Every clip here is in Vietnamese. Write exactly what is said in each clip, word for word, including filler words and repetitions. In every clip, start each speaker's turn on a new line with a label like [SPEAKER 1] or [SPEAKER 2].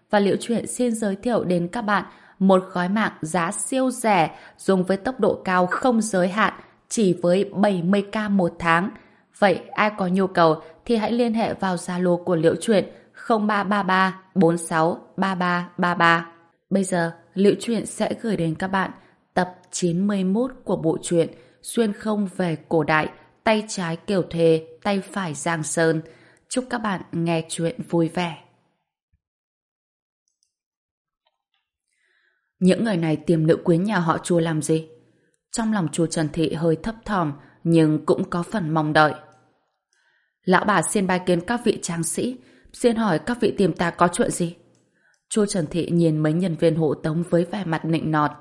[SPEAKER 1] và Liễu Chuyện xin giới thiệu đến các bạn một gói mạng giá siêu rẻ dùng với tốc độ cao không giới hạn chỉ với bảy mươi k một tháng. Vậy ai có nhu cầu thì hãy liên hệ vào Zalo của Liễu Chuyện không ba ba ba bốn sáu ba ba ba ba. Bây giờ Liễu Chuyện sẽ gửi đến các bạn tập chín mươi mốt của bộ truyện Xuyên không về cổ đại, tay trái Kiều Thề, tay phải Giang Sơn. Chúc các bạn nghe chuyện vui vẻ. Những người này tìm nữ quyến nhà họ Chu làm gì? Trong lòng Chu Trần Thị hơi thấp thỏm, nhưng cũng có phần mong đợi. Lão bà xin bái kiến các vị tráng sĩ, xin hỏi các vị tìm ta có chuyện gì? Chu Trần Thị nhìn mấy nhân viên hộ tống với vẻ mặt nịnh nọt.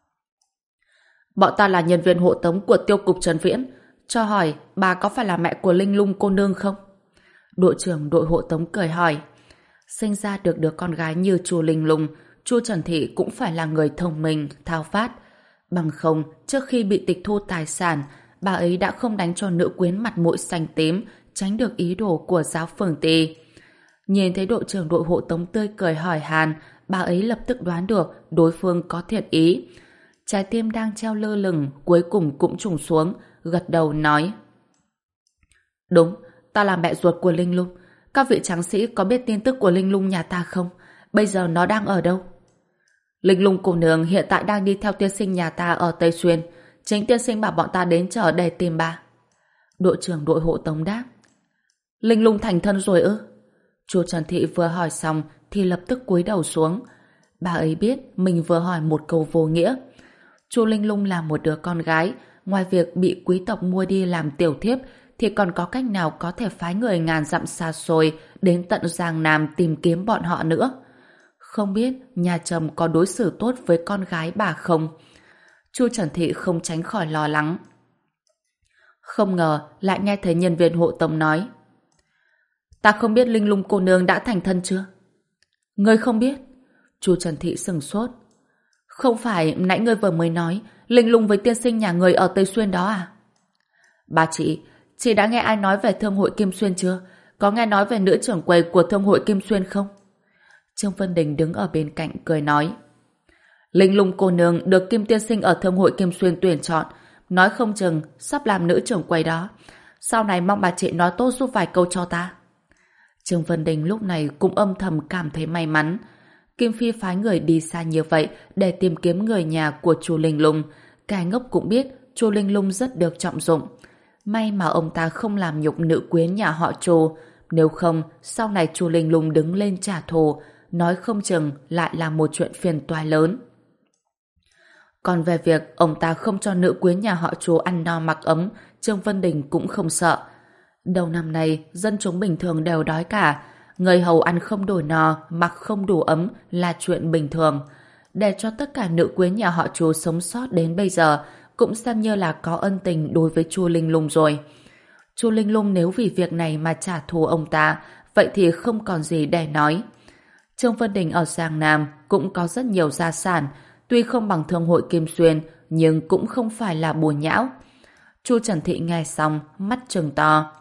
[SPEAKER 1] Bọn ta là nhân viên hộ tống của tiêu cục Trần Viễn, cho hỏi bà có phải là mẹ của Linh Lung cô nương không? Đội trưởng đội hộ tống cười hỏi. Sinh ra được đứa con gái như Chu Linh Lung, Chu Trần Thị cũng phải là người thông minh, tháo phát. Bằng không, trước khi bị tịch thu tài sản, bà ấy đã không đánh cho nữ quyến mặt mũi xanh tím, tránh được ý đồ của giáo phường Tì. Nhìn thấy đội trưởng đội hộ tống tươi cười hỏi han, bà ấy lập tức đoán được đối phương có thiện ý. Trái tim đang treo lơ lửng cuối cùng cũng trùng xuống, gật đầu nói. Đúng, ta là mẹ ruột của Linh Lung. Các vị tráng sĩ có biết tin tức của Linh Lung nhà ta không? Bây giờ nó đang ở đâu? Linh Lung cô nương hiện tại đang đi theo tiên sinh nhà ta ở Tây Xuyên. Chính tiên sinh bảo bọn ta đến chờ để tìm bà. Đội trưởng đội hộ tống đáp. Linh Lung thành thân rồi ư? Chu Trần Thị vừa hỏi xong thì lập tức cúi đầu xuống. Bà ấy biết mình vừa hỏi một câu vô nghĩa. Chu Linh Lung là một đứa con gái, ngoài việc bị quý tộc mua đi làm tiểu thiếp thì còn có cách nào có thể phái người ngàn dặm xa xôi đến tận Giang Nam tìm kiếm bọn họ nữa? Không biết nhà chồng có đối xử tốt với con gái bà không? Chu Trần Thị không tránh khỏi lo lắng. Không ngờ lại nghe thấy nhân viên hộ tống nói. Ta không biết Linh Lung cô nương đã thành thân chưa? Ngươi không biết? Chu Trần Thị sừng sốt. Không phải nãy ngươi vừa mới nói Linh Lung với tiên sinh nhà người ở Tây Xuyên đó à? Bà chị, chị đã nghe ai nói về Thương hội Kim Xuyên chưa? Có nghe nói về nữ trưởng quầy của Thương hội Kim Xuyên không? Trương Vân Đình đứng ở bên cạnh cười nói. Linh Lung cô nương được Kim tiên sinh ở Thương hội Kim Xuyên tuyển chọn, nói không chừng sắp làm nữ trưởng quầy đó. Sau này mong bà chị nói tốt giúp vài câu cho ta. Trương Vân Đình lúc này cũng âm thầm cảm thấy may mắn. Kim Phi phái người đi xa như vậy để tìm kiếm người nhà của Chu Linh Lung. Cái ngốc cũng biết Chu Linh Lung rất được trọng dụng. May mà ông ta không làm nhục nữ quyến nhà họ Chu. Nếu không, sau này Chu Linh Lung đứng lên trả thù, nói không chừng lại là một chuyện phiền toái lớn. Còn về việc ông ta không cho nữ quyến nhà họ Chu ăn no mặc ấm, Trương Vân Đình cũng không sợ. Đầu năm nay, dân chúng bình thường đều đói cả. Người hầu ăn không đủ no, mặc không đủ ấm là chuyện bình thường. Để cho tất cả nữ quyến nhà họ Chu sống sót đến bây giờ, cũng xem như là có ân tình đối với Chu Linh Lung rồi. Chu Linh Lung nếu vì việc này mà trả thù ông ta, vậy thì không còn gì để nói. Trương Vân Đình ở Giang Nam cũng có rất nhiều gia sản, tuy không bằng Thương hội Kim Xuyên, nhưng cũng không phải là bùa nhão. Chu Trần Thị nghe xong, mắt trừng to.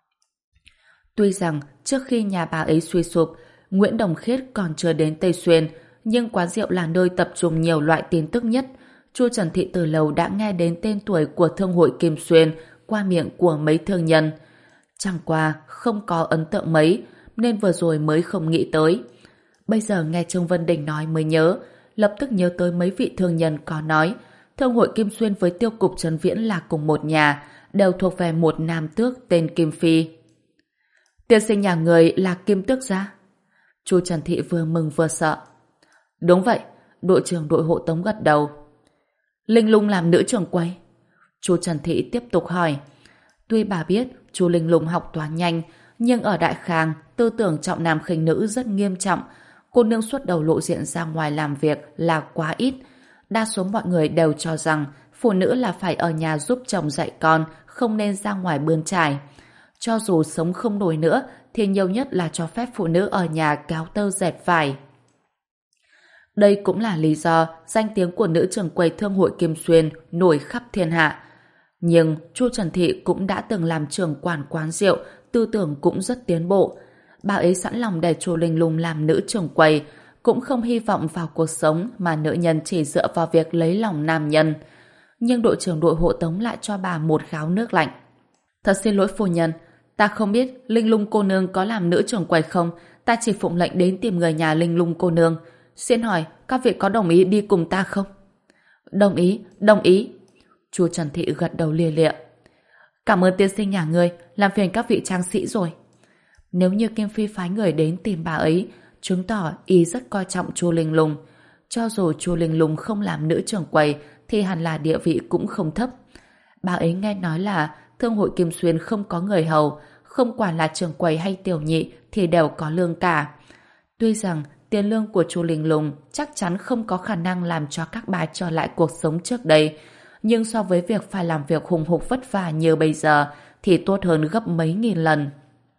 [SPEAKER 1] Tuy rằng trước khi nhà bà ấy suy sụp, Nguyễn Đồng Khiết còn chưa đến Tây Xuyên, nhưng quán rượu là nơi tập trung nhiều loại tin tức nhất. Chu Trần Thị từ lâu đã nghe đến tên tuổi của Thương hội Kim Xuyên qua miệng của mấy thương nhân. Chẳng qua không có ấn tượng mấy, nên vừa rồi mới không nghĩ tới. Bây giờ nghe Trương Vân Đình nói mới nhớ, lập tức nhớ tới mấy vị thương nhân có nói Thương hội Kim Xuyên với tiêu cục Trần Viễn là cùng một nhà, đều thuộc về một nam tước tên Kim Phi. Tiên sinh nhà người là Kim Tước gia? Chu Trần Thị vừa mừng vừa sợ. Đúng vậy, đội trưởng đội hộ tống gật đầu. Linh Lung làm nữ trưởng quầy? Chu Trần Thị tiếp tục hỏi. Tuy bà biết Chu Linh Lung học toán nhanh, nhưng ở Đại Khang, tư tưởng trọng nam khinh nữ rất nghiêm trọng. Cô nương suốt đầu lộ diện ra ngoài làm việc là quá ít. Đa số mọi người đều cho rằng phụ nữ là phải ở nhà giúp chồng dạy con, không nên ra ngoài bươn trải. Cho dù sống không nổi nữa, thì nhiều nhất là cho phép phụ nữ ở nhà kéo tơ dệt vải. Đây cũng là lý do danh tiếng của nữ trưởng quầy Thương hội Kim Xuyên nổi khắp thiên hạ. Nhưng Chu Trần Thị cũng đã từng làm trưởng quản quán rượu, tư tưởng cũng rất tiến bộ. Bà ấy sẵn lòng để Chu Linh Lung làm nữ trưởng quầy, cũng không hy vọng vào cuộc sống mà nữ nhân chỉ dựa vào việc lấy lòng nam nhân. Nhưng đội trưởng đội hộ tống lại cho bà một gáo nước lạnh. Thật xin lỗi phu nhân, ta không biết Linh Lung cô nương có làm nữ trưởng quầy không, ta chỉ phụng lệnh đến tìm người nhà Linh Lung cô nương. Xin hỏi, các vị có đồng ý đi cùng ta không? Đồng ý, đồng ý. Chu Trần Thị gật đầu lia lịa. Cảm ơn tiên sinh nhà ngươi, làm phiền các vị trang sĩ rồi. Nếu như Kim Phi phái người đến tìm bà ấy, chứng tỏ y rất coi trọng Chu Linh Lung. Cho dù Chu Linh Lung không làm nữ trưởng quầy, thì hẳn là địa vị cũng không thấp. Bà ấy nghe nói là thương hội Kim Xuyên không có người hầu, không quản là trưởng quầy hay tiểu nhị thì đều có lương cả. Tuy rằng tiền lương của Chu Linh Lung chắc chắn không có khả năng làm cho các bà trở lại cuộc sống trước đây, nhưng so với việc phải làm việc hùng hục vất vả như bây giờ thì tốt hơn gấp mấy nghìn lần.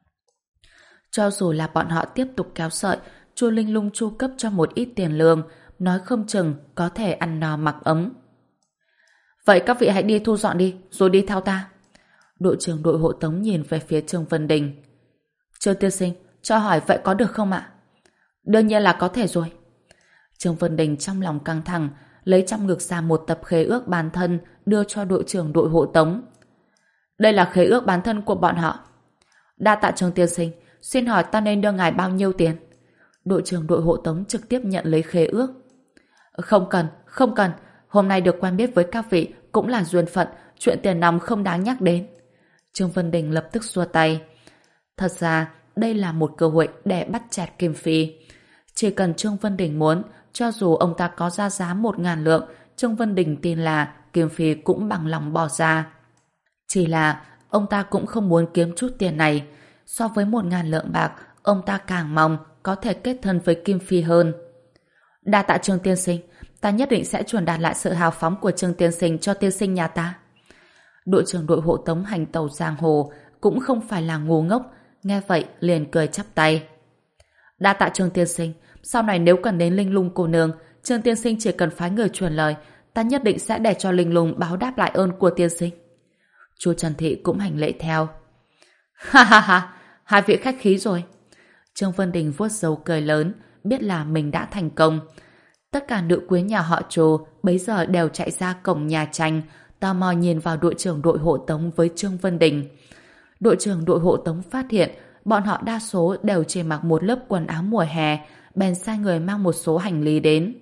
[SPEAKER 1] Cho dù là bọn họ tiếp tục kéo sợi, Chu Linh Lung chu cấp cho một ít tiền lương, nói không chừng có thể ăn no mặc ấm. Vậy các vị hãy đi thu dọn đi, rồi đi theo ta. Đội trưởng đội hộ tống nhìn về phía Trương Vân Đình. Trương tiên sinh, cho hỏi vậy có được không ạ? Đương nhiên là có thể rồi. Trương Vân Đình trong lòng căng thẳng, lấy trong ngực ra một tập khế ước bán thân đưa cho đội trưởng đội hộ tống. Đây là khế ước bán thân của bọn họ. Đa tạ Trương tiên sinh, xin hỏi ta nên đưa ngài bao nhiêu tiền? Đội trưởng đội hộ tống trực tiếp nhận lấy khế ước. Không cần, không cần. Hôm nay được quen biết với các vị cũng là duyên phận, chuyện tiền nong không đáng nhắc đến. Trương Vân Đình lập tức xua tay. Thật ra, đây là một cơ hội để bắt chẹt Kim Phi. Chỉ cần Trương Vân Đình muốn, cho dù ông ta có ra giá một ngàn lượng, Trương Vân Đình tin là Kim Phi cũng bằng lòng bỏ ra. Chỉ là ông ta cũng không muốn kiếm chút tiền này. So với một ngàn lượng bạc, ông ta càng mong có thể kết thân với Kim Phi hơn. Đa tạ Trương tiên sinh, ta nhất định sẽ truyền đạt lại sự hào phóng của Trương tiên sinh cho tiên sinh nhà ta. Đội trưởng đội hộ tống hành tàu giang hồ cũng không phải là ngu ngốc, nghe vậy liền cười chắp tay. Đa tạ Trương tiên sinh, sau này nếu cần đến Linh Lung cô nương, Trương tiên sinh chỉ cần phái người truyền lời, ta nhất định sẽ để cho Linh Lung báo đáp lại ơn của tiên sinh. Chu Trần Thị cũng hành lễ theo. Ha ha ha, hai vị khách khí rồi. Trương Vân Đình vuốt râu cười lớn, biết là mình đã thành công. Tất cả nữ quyến nhà họ Chu bấy giờ đều chạy ra cổng nhà tranh, tò mò nhìn vào đội trưởng đội hộ tống với Trương Vân Đình. Đội trưởng đội hộ tống phát hiện bọn họ đa số đều chỉ mặc một lớp quần áo mùa hè, bèn sai người mang một số hành lý đến.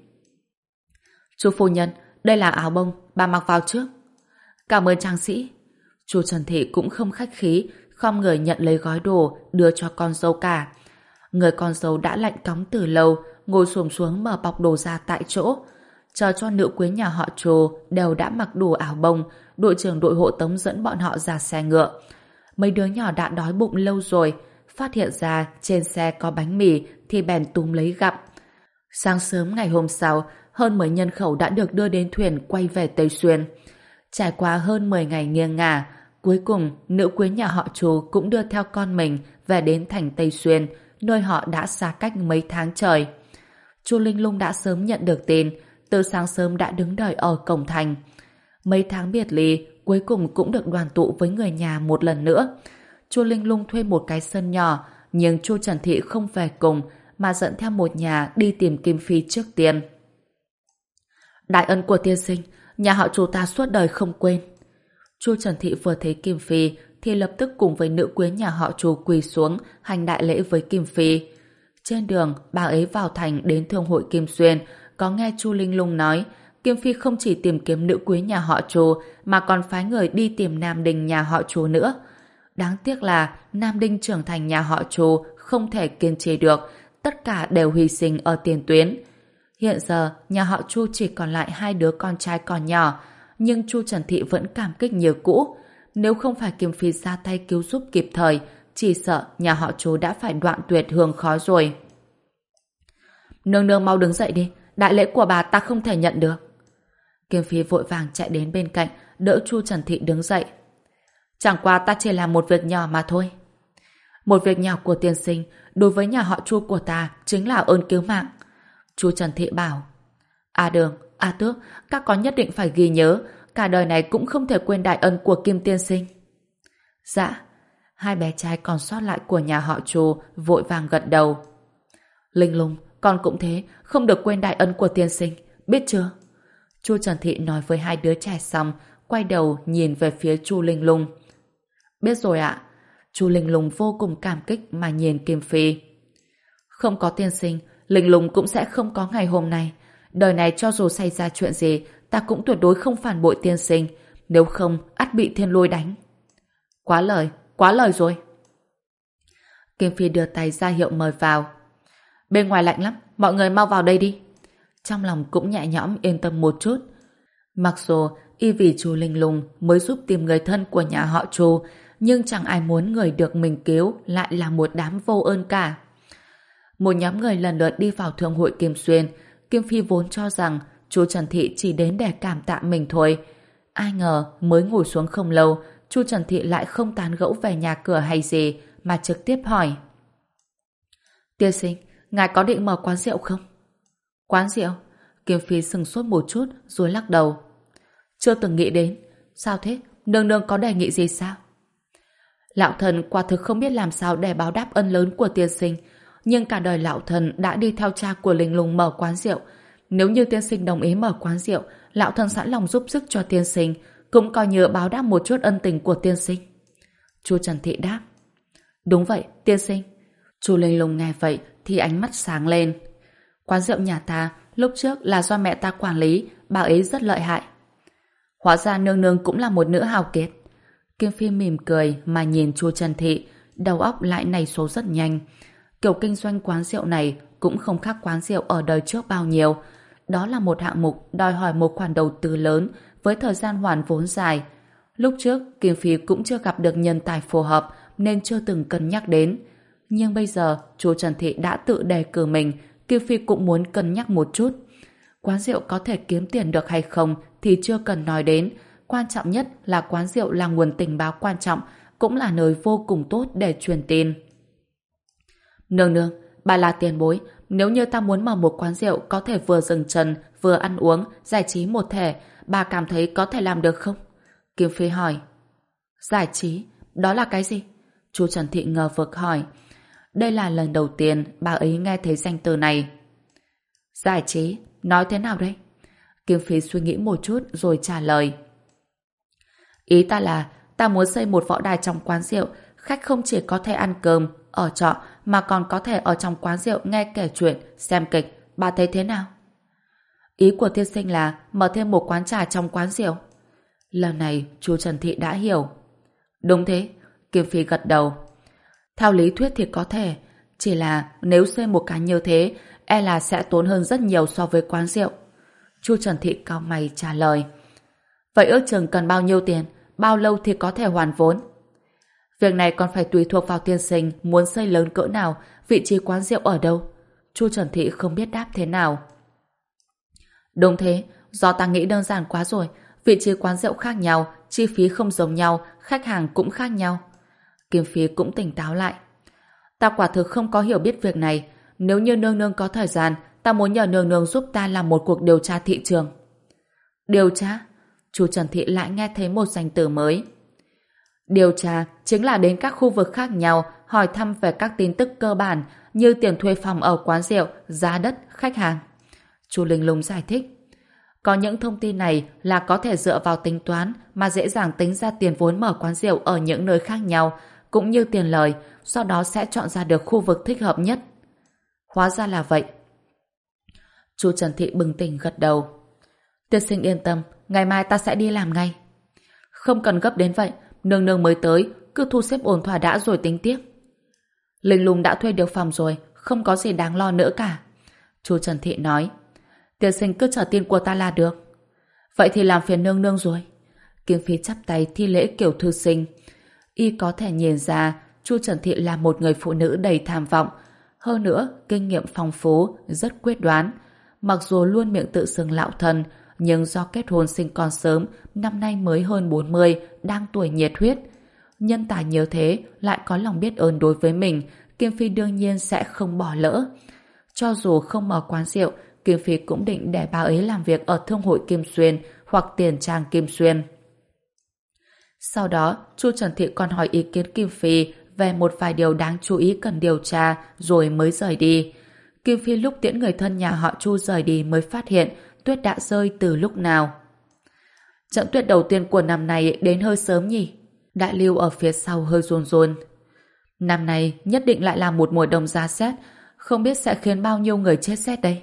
[SPEAKER 1] Chu phu nhân, đây là áo bông, bà mặc vào trước. Cảm ơn trang sĩ. Chu Trần Thị cũng không khách khí, khom người nhận lấy gói đồ đưa cho con dâu cả. Người con dâu đã lạnh cóng từ lâu, ngồi xổm xuống mở bọc đồ ra tại chỗ. Chờ cho nữ quyến nhà họ Chu đều đã mặc đủ áo bông, đội trưởng đội hộ tống dẫn bọn họ ra xe ngựa. Mấy đứa nhỏ đã đói bụng lâu rồi, phát hiện ra trên xe có bánh mì thì bèn túm lấy gặm. Sáng sớm ngày hôm sau, hơn mười nhân khẩu đã được đưa đến thuyền quay về Tây Xuyên. Trải qua hơn mười ngày nghiêng ngả, cuối cùng nữ quyến nhà họ Chu cũng đưa theo con mình về đến thành Tây Xuyên, nơi họ đã xa cách mấy tháng trời. Chu Linh Lung đã sớm nhận được tin, từ sáng sớm đã đứng đợi ở cổng thành. Mấy tháng biệt ly, cuối cùng cũng được đoàn tụ với người nhà một lần nữa. Chu Linh Lung thuê một cái sân nhỏ, nhưng Chu Trần Thị không về cùng, mà dẫn theo một nhà đi tìm Kim Phi trước tiên. Đại ân của tiên sinh, nhà họ Chu ta suốt đời không quên. Chu Trần Thị vừa thấy Kim Phi thì lập tức cùng với nữ quyến nhà họ Chu quỳ xuống hành đại lễ với Kim Phi. Trên đường, bà ấy vào thành đến thương hội Kim Xuyên, có nghe Chu Linh Lung nói Kim Phi không chỉ tìm kiếm nữ quyến nhà họ Chu mà còn phái người đi tìm Nam Đinh nhà họ Chu nữa. Đáng tiếc là Nam Đinh trưởng thành nhà họ Chu không thể kiên trì được, tất cả đều hy sinh ở tiền tuyến. Hiện giờ, nhà họ Chu chỉ còn lại hai đứa con trai còn nhỏ, nhưng Chu Trần Thị vẫn cảm kích như cũ. Nếu không phải Kim Phi ra tay cứu giúp kịp thời, chỉ sợ nhà họ Chu đã phải đoạn tuyệt hương khói rồi. Nương nương mau đứng dậy đi, đại lễ của bà ta không thể nhận được. Kim Phi vội vàng chạy đến bên cạnh, đỡ Chu Trần Thị đứng dậy. Chẳng qua ta chỉ làm một việc nhỏ mà thôi. Một việc nhỏ của tiên sinh đối với nhà họ Chu của ta chính là ơn cứu mạng. Chu Trần Thị bảo. A Đường, A Tước, các con nhất định phải ghi nhớ, cả đời này cũng không thể quên đại ân của Kim tiên sinh. Dạ. Hai bé trai còn sót lại của nhà họ Chu vội vàng gật đầu. Linh Lung, con cũng thế, không được quên đại ân của tiên sinh, biết chưa? Chu Trần Thị nói với hai đứa trẻ xong, quay đầu nhìn về phía Chu Linh Lung. Biết rồi ạ. Chu Linh Lung vô cùng cảm kích mà nhìn Kim Phi. Không có tiên sinh, Linh Lung cũng sẽ không có ngày hôm nay. Đời này cho dù xảy ra chuyện gì, ta cũng tuyệt đối không phản bội tiên sinh, nếu không ắt bị thiên lôi đánh. Quá lời, quá lời rồi. Kim Phi đưa tay ra hiệu mời vào. Bên ngoài lạnh lắm, mọi người mau vào đây đi. Trong lòng cũng nhẹ nhõm yên tâm một chút. Mặc dù y vì Chu Linh Lung mới giúp tìm người thân của nhà họ Chu, nhưng chẳng ai muốn người được mình cứu lại là một đám vô ơn cả. Một nhóm người lần lượt đi vào thương hội Kim Xuyên. Kim Phi vốn cho rằng Chu Trần Thị chỉ đến để cảm tạ mình thôi. Ai ngờ mới ngồi xuống không lâu, Chu Trần Thị lại không tán gẫu về nhà cửa hay gì, mà trực tiếp hỏi. Tiên sinh, ngài có định mở quán rượu không? Quán rượu? Kim Phi sừng sốt một chút rồi lắc đầu. Chưa từng nghĩ đến. Sao thế? Nương nương có đề nghị gì sao? Lão thần quả thực không biết làm sao để báo đáp ân lớn của tiên sinh, nhưng cả đời lão thần đã đi theo cha của Linh Lung mở quán rượu. Nếu như tiên sinh đồng ý mở quán rượu, lão thần sẵn lòng giúp sức cho tiên sinh, cũng coi như báo đáp một chút ân tình của tiên sinh. Chu Trần Thị đáp. Đúng vậy, tiên sinh. Chu Linh Lung nghe vậy thì ánh mắt sáng lên. Quán rượu nhà ta lúc trước là do mẹ ta quản lý, bà ấy rất lợi hại. Hóa ra nương nương cũng là một nữ hào kiệt. Kim Phi mỉm cười mà nhìn Chu Trần Thị, đầu óc lại nảy số rất nhanh. Kiểu kinh doanh quán rượu này cũng không khác quán rượu ở đời trước bao nhiêu. Đó là một hạng mục đòi hỏi một khoản đầu tư lớn với thời gian hoàn vốn dài. Lúc trước Kim Phi cũng chưa gặp được nhân tài phù hợp nên chưa từng cân nhắc đến. Nhưng bây giờ Chu Trần Thị đã tự đề cử mình, Kim Phi cũng muốn cân nhắc một chút. Quán rượu có thể kiếm tiền được hay không thì chưa cần nói đến. Quan trọng nhất là quán rượu là nguồn tình báo quan trọng, cũng là nơi vô cùng tốt để truyền tin. Nương nương, bà là tiền bối, nếu như ta muốn mở một quán rượu có thể vừa dừng chân, vừa ăn uống, giải trí một thể, bà cảm thấy có thể làm được không? Kim Phi hỏi. Giải trí? Đó là cái gì? Chu Trần Thị ngờ vực hỏi. Đây là lần đầu tiên bà ấy nghe thấy danh từ này. Giải trí? Nói thế nào đây? Kim Phi suy nghĩ một chút rồi trả lời. Ý ta là ta muốn xây một võ đài trong quán rượu, khách không chỉ có thể ăn cơm, ở trọ mà còn có thể ở trong quán rượu nghe kể chuyện, xem kịch, bà thấy thế nào? Ý của tiên sinh là mở thêm một quán trà trong quán rượu. Lần này Chu Trần Thị đã hiểu. Đúng thế, Kim Phi gật đầu. Theo lý thuyết thì có thể, chỉ là nếu xây một cái như thế, e là sẽ tốn hơn rất nhiều so với quán rượu. Chu Trần Thị cau mày trả lời. Vậy ước chừng cần bao nhiêu tiền, bao lâu thì có thể hoàn vốn? Việc này còn phải tùy thuộc vào tiên sinh muốn xây lớn cỡ nào, vị trí quán rượu ở đâu. Chu Trần Thị không biết đáp thế nào. Đúng thế, do ta nghĩ đơn giản quá rồi, vị trí quán rượu khác nhau, chi phí không giống nhau, khách hàng cũng khác nhau. Kim Phi cũng tỉnh táo lại. Ta quả thực không có hiểu biết việc này, nếu như nương nương có thời gian, ta muốn nhờ nương nương giúp ta làm một cuộc điều tra thị trường. Điều tra? Chu Trần Thị lại nghe thấy một danh từ mới. Điều tra chính là đến các khu vực khác nhau hỏi thăm về các tin tức cơ bản như tiền thuê phòng ở quán rượu, giá đất, khách hàng. Chu Linh Lung giải thích. Có những thông tin này là có thể dựa vào tính toán mà dễ dàng tính ra tiền vốn mở quán rượu ở những nơi khác nhau, cũng như tiền lời, sau đó sẽ chọn ra được khu vực thích hợp nhất. Hóa ra là vậy. Chu Trần Thị bừng tỉnh gật đầu. Tiên sinh yên tâm, ngày mai ta sẽ đi làm ngay. Không cần gấp đến vậy, nương nương mới tới, cứ thu xếp ổn thỏa đã rồi tính tiếp. Linh Lung đã thuê được phòng rồi, không có gì đáng lo nữa cả. Chu Trần Thị nói. Tiên sinh cứ chờ tin của ta là được. Vậy thì làm phiền nương nương rồi. Kim Phi chắp tay thi lễ kiểu thư sinh. Y có thể nhìn ra Chu Trần Thị là một người phụ nữ đầy tham vọng, hơn nữa kinh nghiệm phong phú, rất quyết đoán. Mặc dù luôn miệng tự xưng lão thân, nhưng do kết hôn sinh con sớm, năm nay mới hơn bốn mươi, đang tuổi nhiệt huyết. Nhân tài như thế lại có lòng biết ơn đối với mình, Kim Phi đương nhiên sẽ không bỏ lỡ. Cho dù không mở quán rượu, Kim Phi cũng định để bà ấy làm việc ở Thương hội Kim Xuyên hoặc Tiền Trang Kim Xuyên. Sau đó, Chu Trần Thị còn hỏi ý kiến Kim Phi về một vài điều đáng chú ý cần điều tra rồi mới rời đi. Kim Phi lúc tiễn người thân nhà họ Chu rời đi mới phát hiện tuyết đã rơi từ lúc nào. Trận tuyết đầu tiên của năm nay đến hơi sớm nhỉ? Đại Lưu ở phía sau hơi run run. Năm nay nhất định lại là một mùa đông giá rét, không biết sẽ khiến bao nhiêu người chết rét đây.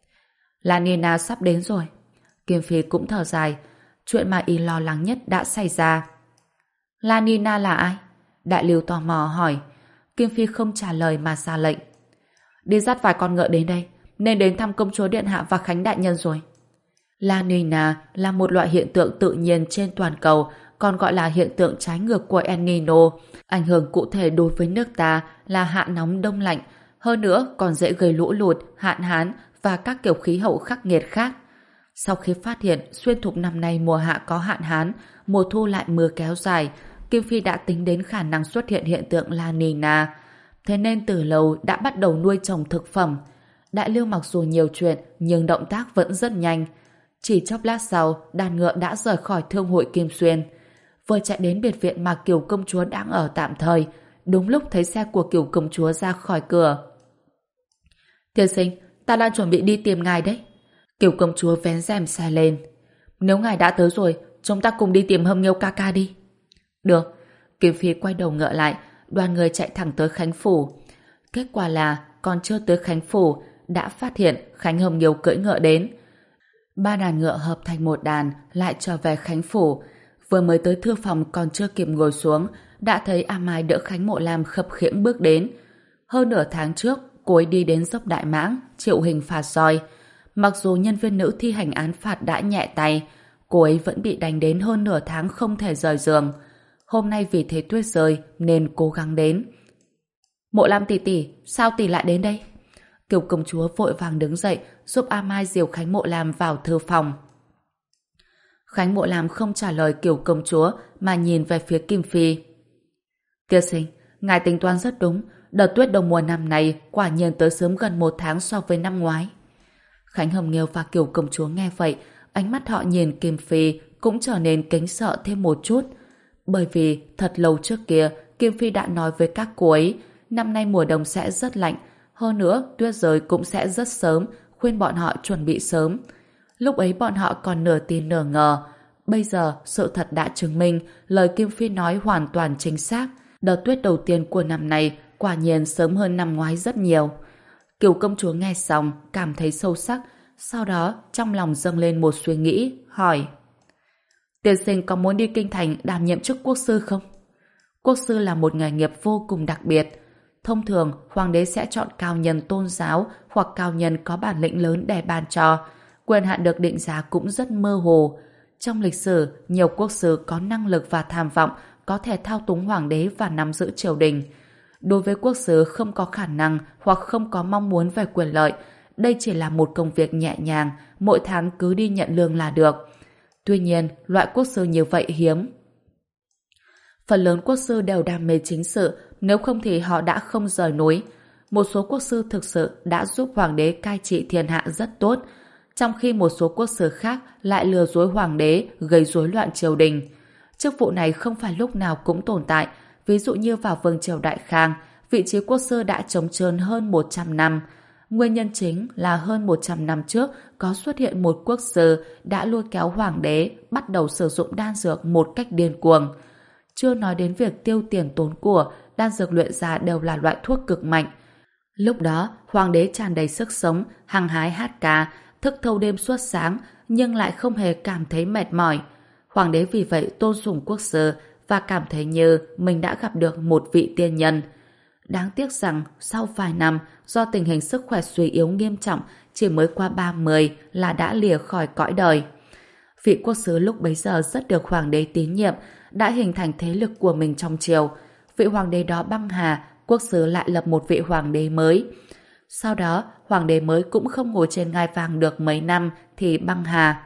[SPEAKER 1] La Nina sắp đến rồi. Kim Phi cũng thở dài, chuyện mà y lo lắng nhất đã xảy ra. La Nina là ai? Đại Lưu tò mò hỏi. Kim Phi không trả lời mà ra lệnh. Đi dắt vài con ngựa đến đây, nên đến thăm công chúa Điện Hạ và Khánh Đại Nhân rồi. La Nina là một loại hiện tượng tự nhiên trên toàn cầu, còn gọi là hiện tượng trái ngược của El Nino. Ảnh hưởng cụ thể đối với nước ta là hạn nóng đông lạnh, hơn nữa còn dễ gây lũ lụt, hạn hán và các kiểu khí hậu khắc nghiệt khác. Sau khi phát hiện xuyên thục năm nay mùa hạ có hạn hán, mùa thu lại mưa kéo dài, Kim Phi đã tính đến khả năng xuất hiện hiện tượng La Nina. Thế nên từ lâu đã bắt đầu nuôi trồng thực phẩm. Đại Lưu mặc dù nhiều chuyện nhưng động tác vẫn rất nhanh. Chỉ chốc lát sau, đàn ngựa đã rời khỏi thương hội Kim Xuyên. Vừa chạy đến biệt viện mà Kiều công chúa đang ở tạm thời, đúng lúc thấy xe của Kiều công chúa ra khỏi cửa. Tiên sinh, ta đang chuẩn bị đi tìm ngài đấy. Kiều công chúa vén rèm xe lên. Nếu ngài đã tới rồi, chúng ta cùng đi tìm Hâm Nghiêu ca ca đi. Được. Kim Phi quay đầu ngựa lại, đoàn người chạy thẳng tới Khánh Phủ. Kết quả là còn chưa tới Khánh Phủ đã phát hiện Khánh Hâm Nghiêu cưỡi ngựa đến. Ba đàn ngựa hợp thành một đàn lại trở về Khánh Phủ. Vừa mới tới thư phòng còn chưa kịp ngồi xuống đã thấy A Mai đỡ Khánh Mộ Lam khập khiễng bước đến. Hơn nửa tháng trước cô ấy đi đến dốc Đại Mãng chịu hình phạt roi. Mặc dù nhân viên nữ thi hành án phạt đã nhẹ tay, cô ấy vẫn bị đánh đến hơn nửa tháng không thể rời giường. Hôm nay vì thấy tuyết rơi nên cố gắng đến. Mộ Lam tỷ tỷ, sao tỷ lại đến đây? Kiều công chúa vội vàng đứng dậy giúp A Mai dìu Khánh Mộ Lam vào thư phòng. Khánh Mộ Lam không trả lời Kiều công chúa mà nhìn về phía Kim Phi. Tiên sinh, ngài tính toán rất đúng. Đợt tuyết đầu mùa năm này quả nhiên tới sớm gần một tháng so với năm ngoái. Khánh Hồng Nghiêu và Kiều công chúa nghe vậy, ánh mắt họ nhìn Kim Phi cũng trở nên kính sợ thêm một chút. Bởi vì thật lâu trước kia Kim Phi đã nói với các cô ấy năm nay mùa đông sẽ rất lạnh, hơn nữa tuyết rơi cũng sẽ rất sớm, khuyên bọn họ chuẩn bị sớm. Lúc ấy bọn họ còn nửa tin nửa ngờ. Bây giờ sự thật đã chứng minh lời Kim Phi nói hoàn toàn chính xác. Đợt tuyết đầu tiên của năm này quả nhiên sớm hơn năm ngoái rất nhiều. Kiều công chúa nghe xong cảm thấy sâu sắc, sau đó trong lòng dâng lên một suy nghĩ, hỏi: Tiên sinh có muốn đi kinh thành đảm nhiệm chức quốc sư không? Quốc sư là một nghề nghiệp vô cùng đặc biệt. Thông thường, hoàng đế sẽ chọn cao nhân tôn giáo hoặc cao nhân có bản lĩnh lớn để ban cho. Quyền hạn được định giá cũng rất mơ hồ. Trong lịch sử, nhiều quốc sư có năng lực và tham vọng có thể thao túng hoàng đế và nắm giữ triều đình. Đối với quốc sư không có khả năng hoặc không có mong muốn về quyền lợi, đây chỉ là một công việc nhẹ nhàng, mỗi tháng cứ đi nhận lương là được. Tuy nhiên, loại quốc sư như vậy hiếm. Phần lớn quốc sư đều đam mê chính sự, nếu không thì họ đã không rời núi. Một số quốc sư thực sự đã giúp hoàng đế cai trị thiên hạ rất tốt, trong khi một số quốc sư khác lại lừa dối hoàng đế, gây rối loạn triều đình. Chức vụ này không phải lúc nào cũng tồn tại, ví dụ như vào vương triều Đại Khang, vị trí quốc sư đã trống trơn hơn một trăm năm. Nguyên nhân chính là hơn một trăm năm trước có xuất hiện một quốc sư đã lôi kéo hoàng đế bắt đầu sử dụng đan dược một cách điên cuồng. Chưa nói đến việc tiêu tiền tốn của, đan dược luyện ra đều là loại thuốc cực mạnh. Lúc đó, hoàng đế tràn đầy sức sống, hăng hái hát ca, thức thâu đêm suốt sáng, nhưng lại không hề cảm thấy mệt mỏi. Hoàng đế vì vậy tôn sùng quốc sư và cảm thấy như mình đã gặp được một vị tiên nhân. Đáng tiếc rằng sau vài năm, do tình hình sức khỏe suy yếu nghiêm trọng, chỉ mới qua ba mươi là đã lìa khỏi cõi đời. Vị quốc sư lúc bấy giờ rất được hoàng đế tín nhiệm, đã hình thành thế lực của mình trong triều. Vị hoàng đế đó băng hà, quốc sư lại lập một vị hoàng đế mới. Sau đó, hoàng đế mới cũng không ngồi trên ngai vàng được mấy năm thì băng hà.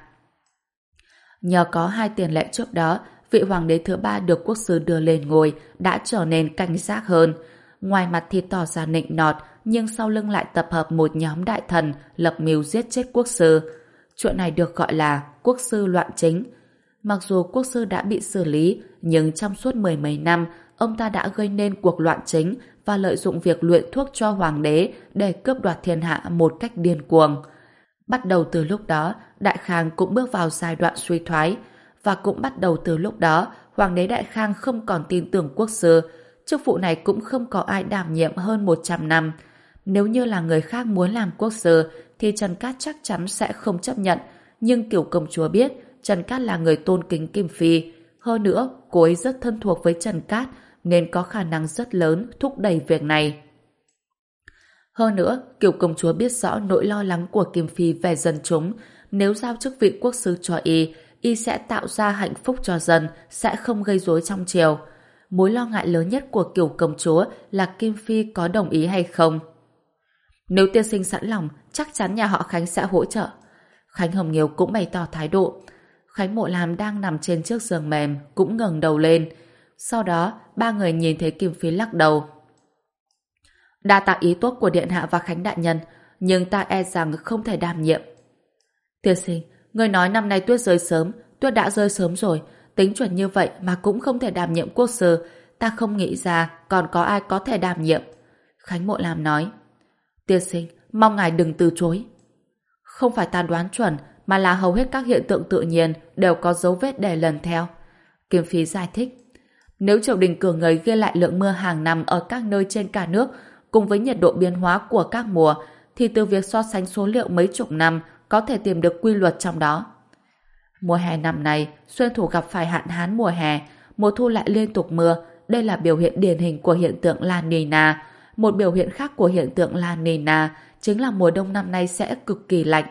[SPEAKER 1] Nhờ có hai tiền lệ trước đó, vị hoàng đế thứ ba được quốc sư đưa lên ngôi đã trở nên cảnh giác hơn. Ngoài mặt thì tỏ ra nịnh nọt, nhưng sau lưng lại tập hợp một nhóm đại thần lập mưu giết chết quốc sư. Chuyện này được gọi là quốc sư loạn chính. Mặc dù quốc sư đã bị xử lý, nhưng trong suốt mười mấy năm, ông ta đã gây nên cuộc loạn chính và lợi dụng việc luyện thuốc cho hoàng đế để cướp đoạt thiên hạ một cách điên cuồng. Bắt đầu từ lúc đó, Đại Khang cũng bước vào giai đoạn suy thoái, và cũng bắt đầu từ lúc đó, hoàng đế Đại Khang không còn tin tưởng quốc sư. Chức vụ này cũng không có ai đảm nhiệm hơn một trăm năm. Nếu như là người khác muốn làm quốc sư, thì Trần Cát chắc chắn sẽ không chấp nhận. Nhưng Kiều công chúa biết Trần Cát là người tôn kính Kim Phi. Hơn nữa, cô ấy rất thân thuộc với Trần Cát, nên có khả năng rất lớn thúc đẩy việc này. Hơn nữa, Kiều công chúa biết rõ nỗi lo lắng của Kim Phi về dân chúng. Nếu giao chức vị quốc sư cho y, y sẽ tạo ra hạnh phúc cho dân, sẽ không gây rối trong triều. Mối lo ngại lớn nhất của Kiều công chúa là Kim Phi có đồng ý hay không. Nếu tiên sinh sẵn lòng, chắc chắn nhà họ Khánh sẽ hỗ trợ. Khánh Hồng Nghiêu cũng bày tỏ thái độ. Khánh Mộ Lam đang nằm trên chiếc giường mềm, cũng ngẩng đầu lên. Sau đó, ba người nhìn thấy Kim Phi lắc đầu. Đa tạ ý tốt của Điện Hạ và Khánh Đại Nhân, nhưng ta e rằng không thể đảm nhiệm. Tiên sinh, người nói năm nay tuyết rơi sớm, tuyết đã rơi sớm rồi, tính chuẩn như vậy mà cũng không thể đảm nhiệm quốc sư, ta không nghĩ ra còn có ai có thể đảm nhiệm. Khánh Mộ Lam nói. Tiên sinh, mong ngài đừng từ chối. Không phải ta đoán chuẩn, mà là hầu hết các hiện tượng tự nhiên đều có dấu vết để lần theo. Kim Phi giải thích. Nếu triều đình cử người ghi lại lượng mưa hàng năm ở các nơi trên cả nước, cùng với nhiệt độ biến hóa của các mùa, thì từ việc so sánh số liệu mấy chục năm có thể tìm được quy luật trong đó. Mùa hè năm nay, xuyên thủ gặp phải hạn hán mùa hè, mùa thu lại liên tục mưa. Đây là biểu hiện điển hình của hiện tượng La Nina. Một biểu hiện khác của hiện tượng La Nina chính là mùa đông năm nay sẽ cực kỳ lạnh.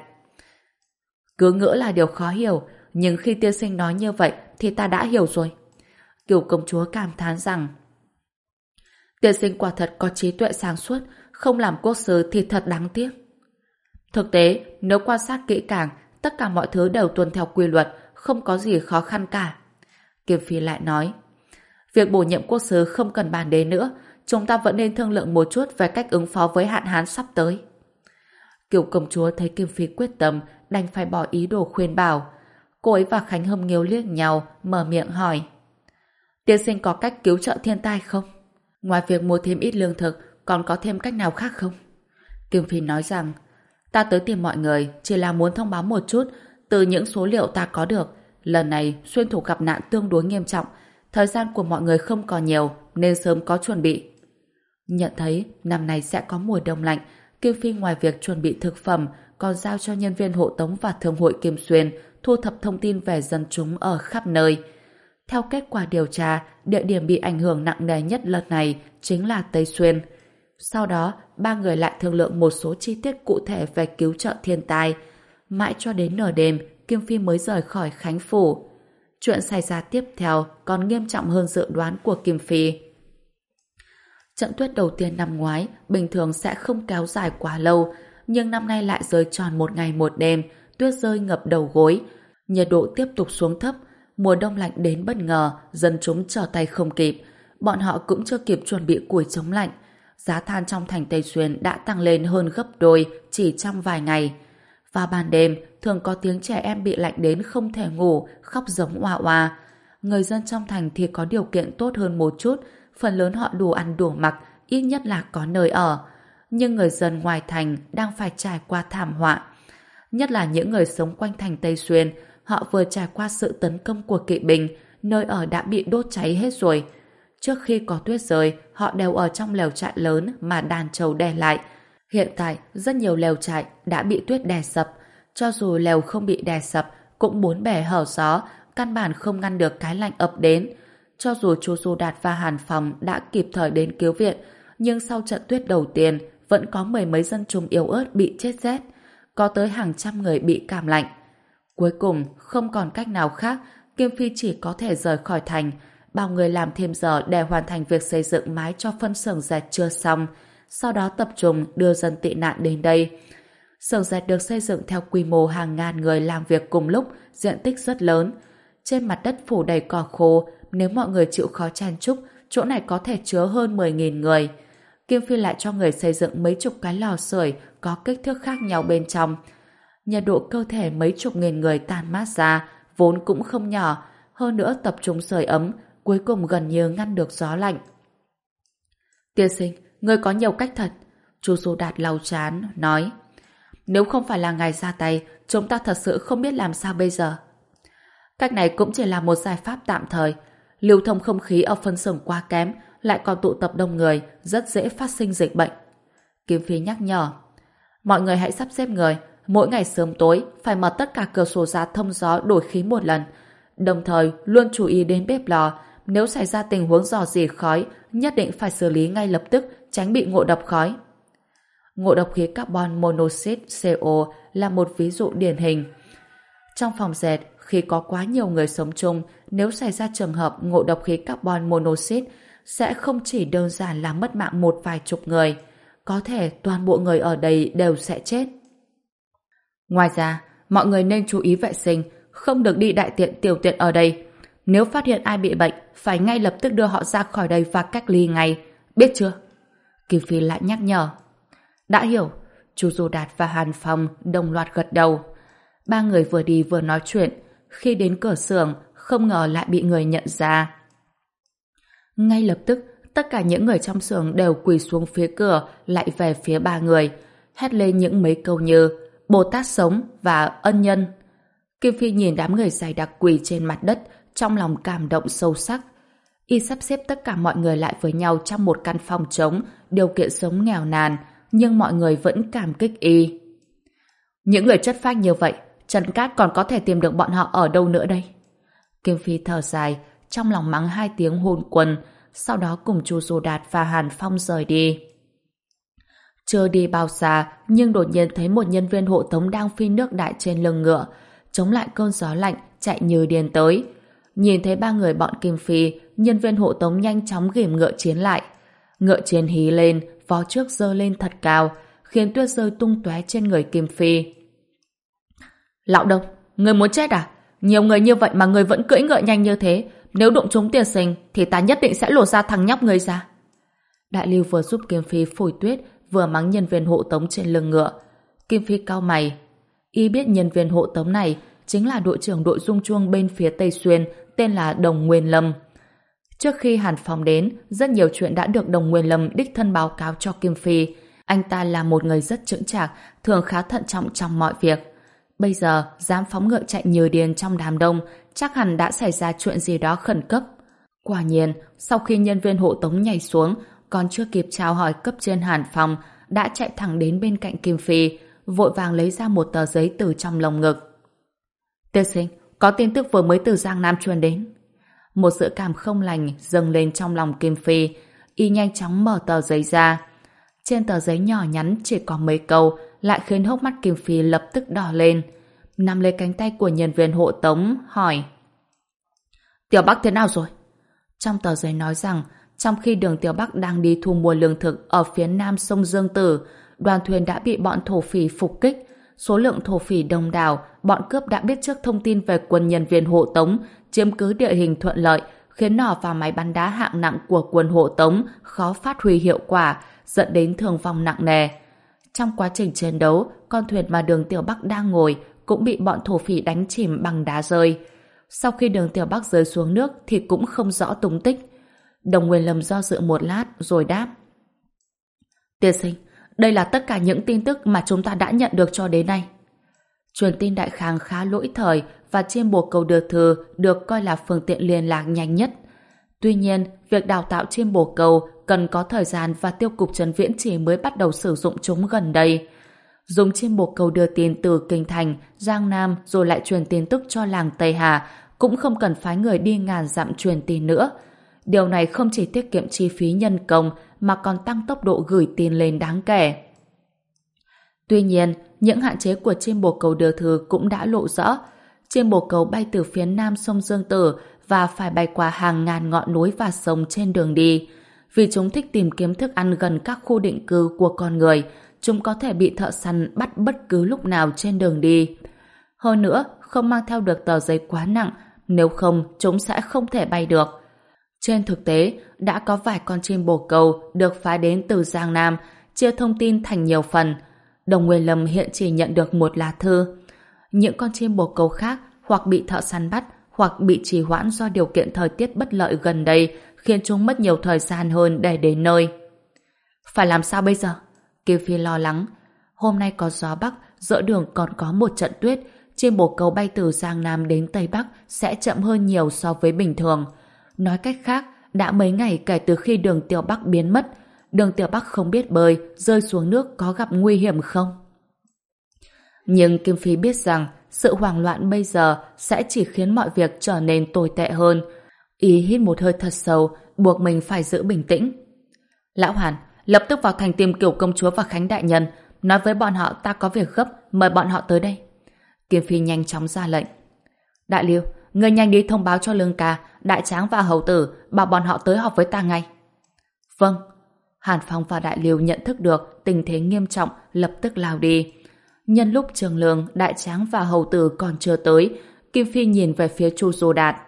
[SPEAKER 1] Cứ ngỡ là điều khó hiểu, nhưng khi tiên sinh nói như vậy thì ta đã hiểu rồi. Kiều công chúa cảm thán rằng tiên sinh quả thật có trí tuệ sáng suốt, không làm quốc sư thì thật đáng tiếc. Thực tế, nếu quan sát kỹ càng, tất cả mọi thứ đều tuân theo quy luật, không có gì khó khăn cả. Kim Phi lại nói, việc bổ nhiệm quốc sư không cần bàn đến nữa, chúng ta vẫn nên thương lượng một chút về cách ứng phó với hạn hán sắp tới. Kiều công chúa thấy Kim Phi quyết tâm, đành phải bỏ ý đồ khuyên bảo. Cô ấy và Khánh Hồng Nghiêu liếc nhau, mở miệng hỏi. Tiên sinh có cách cứu trợ thiên tai không? Ngoài việc mua thêm ít lương thực, còn có thêm cách nào khác không? Kim Phi nói rằng, ta tới tìm mọi người chỉ là muốn thông báo một chút. Từ những số liệu ta có được, lần này xuyên thủ gặp nạn tương đối nghiêm trọng, thời gian của mọi người không còn nhiều nên sớm có chuẩn bị. Nhận thấy năm nay sẽ có mùa đông lạnh, Kim Phi ngoài việc chuẩn bị thực phẩm còn giao cho nhân viên hộ tống và thương hội Kim Xuyên thu thập thông tin về dân chúng ở khắp nơi. Theo kết quả điều tra, địa điểm bị ảnh hưởng nặng nề nhất lần này chính là Tây Xuyên. Sau đó, ba người lại thương lượng một số chi tiết cụ thể về cứu trợ thiên tai. Mãi cho đến nửa đêm, Kim Phi mới rời khỏi Khánh Phủ. Chuyện xảy ra tiếp theo còn nghiêm trọng hơn dự đoán của Kim Phi. Trận tuyết đầu tiên năm ngoái bình thường sẽ không kéo dài quá lâu, nhưng năm nay lại rơi tròn một ngày một đêm, tuyết rơi ngập đầu gối. Nhiệt độ tiếp tục xuống thấp, mùa đông lạnh đến bất ngờ, dân chúng trở tay không kịp. Bọn họ cũng chưa kịp chuẩn bị củi chống lạnh. Giá than trong thành Tây Xuyên đã tăng lên hơn gấp đôi chỉ trong vài ngày. Vào ban đêm, thường có tiếng trẻ em bị lạnh đến không thể ngủ, khóc giống oa oa. Người dân trong thành thì có điều kiện tốt hơn một chút, phần lớn họ đủ ăn đủ mặc, ít nhất là có nơi ở. Nhưng người dân ngoài thành đang phải trải qua thảm họa. Nhất là những người sống quanh thành Tây Xuyên, họ vừa trải qua sự tấn công của kỵ binh, nơi ở đã bị đốt cháy hết rồi. Trước khi có tuyết rơi, họ đều ở trong lều trại lớn mà đàn trâu đè lại. Hiện tại, rất nhiều lều trại đã bị tuyết đè sập. Cho dù lều không bị đè sập, cũng bốn bề hở gió, căn bản không ngăn được cái lạnh ập đến. Cho dù chú Du Đạt và Hàn Phòng đã kịp thời đến cứu viện, nhưng sau trận tuyết đầu tiên, vẫn có mười mấy dân chúng yếu ớt bị chết rét. Có tới hàng trăm người bị cảm lạnh. Cuối cùng, không còn cách nào khác, Kim Phi chỉ có thể rời khỏi thành. Bao người làm thêm giờ để hoàn thành việc xây dựng mái cho phân xưởng dệt chưa xong, sau đó tập trung đưa dân tị nạn đến đây. Xưởng dệt được xây dựng theo quy mô hàng ngàn người làm việc cùng lúc, diện tích rất lớn. Trên mặt đất phủ đầy cỏ khô, nếu mọi người chịu khó chen chúc, chỗ này có thể chứa hơn mười nghìn người. Kim Phi lại cho người xây dựng mấy chục cái lò sưởi có kích thước khác nhau bên trong. Nhiệt độ cơ thể mấy chục nghìn người tan mát ra, vốn cũng không nhỏ, hơn nữa tập trung sưởi ấm, cuối cùng gần như ngăn được gió lạnh. Tiên sinh, ngươi có nhiều cách thật. Chu Du Đạt lau chán, nói. Nếu không phải là ngài ra tay, chúng ta thật sự không biết làm sao bây giờ. Cách này cũng chỉ là một giải pháp tạm thời. Lưu thông không khí ở phân xưởng quá kém, lại còn tụ tập đông người, rất dễ phát sinh dịch bệnh. Kim Phi nhắc nhở. Mọi người hãy sắp xếp người, mỗi ngày sớm tối phải mở tất cả cửa sổ ra thông gió đổi khí một lần. Đồng thời luôn chú ý đến bếp lò, nếu xảy ra tình huống rò rỉ khói, nhất định phải xử lý ngay lập tức, tránh bị ngộ độc khói. Ngộ độc khí carbon monoxide xê o là một ví dụ điển hình. Trong phòng dệt, khi có quá nhiều người sống chung, nếu xảy ra trường hợp ngộ độc khí carbon monoxide, sẽ không chỉ đơn giản là mất mạng một vài chục người, có thể toàn bộ người ở đây đều sẽ chết. Ngoài ra, mọi người nên chú ý vệ sinh, không được đi đại tiện tiểu tiện ở đây. Nếu phát hiện ai bị bệnh, phải ngay lập tức đưa họ ra khỏi đây và cách ly ngay, biết chưa? Kim Phi lại nhắc nhở. Đã hiểu. Chu Du Đạt và Hàn Phong đồng loạt gật đầu. Ba người vừa đi vừa nói chuyện. Khi đến cửa xưởng, không ngờ lại bị người nhận ra. Ngay lập tức, tất cả những người trong xưởng đều quỳ xuống phía cửa, lại về phía ba người, hét lên những mấy câu như Bồ Tát sống và ân nhân. Kim Phi nhìn đám người dày đặc quỳ trên mặt đất, trong lòng cảm động sâu sắc. Y sắp xếp tất cả mọi người lại với nhau trong một căn phòng trống, điều kiện sống nghèo nàn, nhưng mọi người vẫn cảm kích Y. Những người chất phác như vậy, Trần Cát còn có thể tìm được bọn họ ở đâu nữa đây? Kim Phi thở dài, trong lòng mắng hai tiếng hôn quân, sau đó cùng Chu Du Đạt và Hàn Phong rời đi. Chưa đi bao xa, nhưng đột nhiên thấy một nhân viên hộ tống đang phi nước đại trên lưng ngựa, chống lại cơn gió lạnh, chạy như điên tới. Nhìn thấy ba người bọn Kim Phi, nhân viên hộ tống nhanh chóng ghìm ngựa chiến lại. Ngựa chiến hí lên, vó trước giơ lên thật cao, khiến tuyết rơi tung tóe trên người Kim Phi. Lão Đông, người muốn chết à? Nhiều người như vậy mà người vẫn cưỡi ngựa nhanh như thế, nếu đụng trúng tiền sinh thì ta nhất định sẽ lột ra thằng nhóc người ra. Đại Lưu vừa giúp Kim Phi phủi tuyết, vừa mắng nhân viên hộ tống trên lưng ngựa. Kim Phi cau mày. Y biết nhân viên hộ tống này chính là đội trưởng đội rung chuông bên phía Tây Xuyên, tên là Đồng Nguyên Lâm. Trước khi Hàn Phong đến, rất nhiều chuyện đã được Đồng Nguyên Lâm đích thân báo cáo cho Kim Phi. Anh ta là một người rất chững chạc, thường khá thận trọng trong mọi việc. Bây giờ, dám phóng ngựa chạy như điên trong đám đông, chắc hẳn đã xảy ra chuyện gì đó khẩn cấp. Quả nhiên, sau khi nhân viên hộ tống nhảy xuống, còn chưa kịp chào hỏi cấp trên Hàn Phong, đã chạy thẳng đến bên cạnh Kim Phi, vội vàng lấy ra một tờ giấy từ trong lồng ngực. Tiên sinh, có tin tức vừa mới từ Giang Nam truyền đến. Một sự cảm không lành dâng lên trong lòng Kim Phi, y nhanh chóng mở tờ giấy ra. Trên tờ giấy nhỏ nhắn chỉ có mấy câu, lại khiến hốc mắt Kim Phi lập tức đỏ lên. Nắm lấy cánh tay của nhân viên hộ tống, hỏi. Tiểu Bắc thế nào rồi? Trong tờ giấy nói rằng, trong khi đường Tiểu Bắc đang đi thu mua lương thực ở phía nam sông Dương Tử, đoàn thuyền đã bị bọn thổ phỉ phục kích. Số lượng thổ phỉ đông đảo, bọn cướp đã biết trước thông tin về quân nhân viên hộ tống, chiếm cứ địa hình thuận lợi, khiến nỏ và máy bắn đá hạng nặng của quân hộ tống khó phát huy hiệu quả, dẫn đến thương vong nặng nề. Trong quá trình chiến đấu, con thuyền mà đường Tiểu Bắc đang ngồi cũng bị bọn thổ phỉ đánh chìm bằng đá rơi. Sau khi đường Tiểu Bắc rơi xuống nước thì cũng không rõ tung tích. Đồng Nguyên Lâm do dự một lát rồi đáp. Tiên sinh, đây là tất cả những tin tức mà chúng ta đã nhận được cho đến nay. Truyền tin đại khang khá lỗi thời và trên bồ câu đưa thư được coi là phương tiện liên lạc nhanh nhất. Tuy nhiên, việc đào tạo chim bồ câu cần có thời gian và tiêu cục Trấn Viễn chỉ mới bắt đầu sử dụng chúng gần đây. Dùng chim bồ câu đưa tin từ Kinh Thành, Giang Nam rồi lại truyền tin tức cho làng Tây Hà cũng không cần phái người đi ngàn dặm truyền tin nữa. Điều này không chỉ tiết kiệm chi phí nhân công mà còn tăng tốc độ gửi tin lên đáng kể. Tuy nhiên, những hạn chế của chim bồ câu đưa thư cũng đã lộ rõ. Chim bồ câu bay từ phía nam sông Dương Tử và phải bay qua hàng ngàn ngọn núi và sông trên đường đi. Vì chúng thích tìm kiếm thức ăn gần các khu định cư của con người, chúng có thể bị thợ săn bắt bất cứ lúc nào trên đường đi. Hơn nữa, không mang theo được tờ giấy quá nặng, nếu không chúng sẽ không thể bay được. Trên thực tế, đã có vài con chim bồ câu được phái đến từ Giang Nam, chia thông tin thành nhiều phần. Đồng Nguyên Lâm hiện chỉ nhận được một lá thư. Những con chim bồ câu khác hoặc bị thợ săn bắt, hoặc bị trì hoãn do điều kiện thời tiết bất lợi gần đây, khiến chúng mất nhiều thời gian hơn để đến nơi. Phải làm sao bây giờ? Kim Phi lo lắng. Hôm nay có gió Bắc, giữa đường còn có một trận tuyết. Trên bồ câu bay từ Giang Nam đến Tây Bắc sẽ chậm hơn nhiều so với bình thường. Nói cách khác, đã mấy ngày kể từ khi đường Tiểu Bắc biến mất. Đường Tiểu Bắc không biết bơi, rơi xuống nước có gặp nguy hiểm không? Nhưng Kim Phi biết rằng sự hoảng loạn bây giờ sẽ chỉ khiến mọi việc trở nên tồi tệ hơn. Y hít một hơi thật sâu, buộc mình phải giữ bình tĩnh. Lão Hàn, lập tức vào thành tìm Kiều công chúa và Khánh đại nhân, nói với bọn họ ta có việc gấp, mời bọn họ tới đây. Kim Phi nhanh chóng ra lệnh. Đại Liêu, người nhanh đi thông báo cho Lương Ca, Đại Tráng và Hầu Tử, bảo bọn họ tới họp với ta ngay. Vâng. Hàn Phong và Đại Liêu nhận thức được tình thế nghiêm trọng, lập tức lao đi. Nhân lúc Trường Lương, Đại Tráng và Hầu Tử còn chưa tới, Kim Phi nhìn về phía Chu Du Đạt.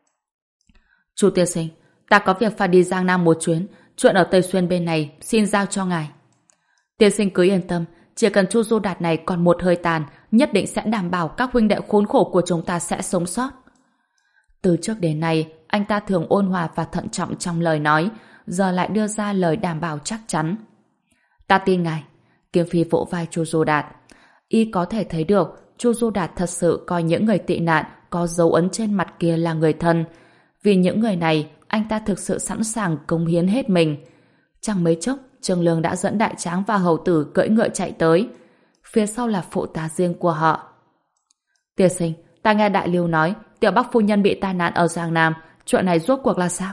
[SPEAKER 1] Chu tiên sinh, ta có việc phải đi Giang Nam một chuyến, chuyện ở Tây Xuyên bên này xin giao cho ngài. Tiên sinh cứ yên tâm, chỉ cần Chu Du Đạt này còn một hơi tàn, nhất định sẽ đảm bảo các huynh đệ khốn khổ của chúng ta sẽ sống sót. Từ trước đến nay, anh ta thường ôn hòa và thận trọng trong lời nói, giờ lại đưa ra lời đảm bảo chắc chắn. Ta tin ngài. Kim Phi vỗ vai Chu Du Đạt. Y có thể thấy được Chu Du Đạt thật sự coi những người tị nạn có dấu ấn trên mặt kia là người thân. Vì những người này, anh ta thực sự sẵn sàng cống hiến hết mình. Chẳng mấy chốc, Trường Lương đã dẫn Đại Tráng và Hầu Tử cưỡi ngựa chạy tới. Phía sau là phụ tá riêng của họ. Tiên sinh, ta nghe Đại Liêu nói Tiểu Bắc phu nhân bị tai nạn ở Giang Nam. Chuyện này rốt cuộc là sao?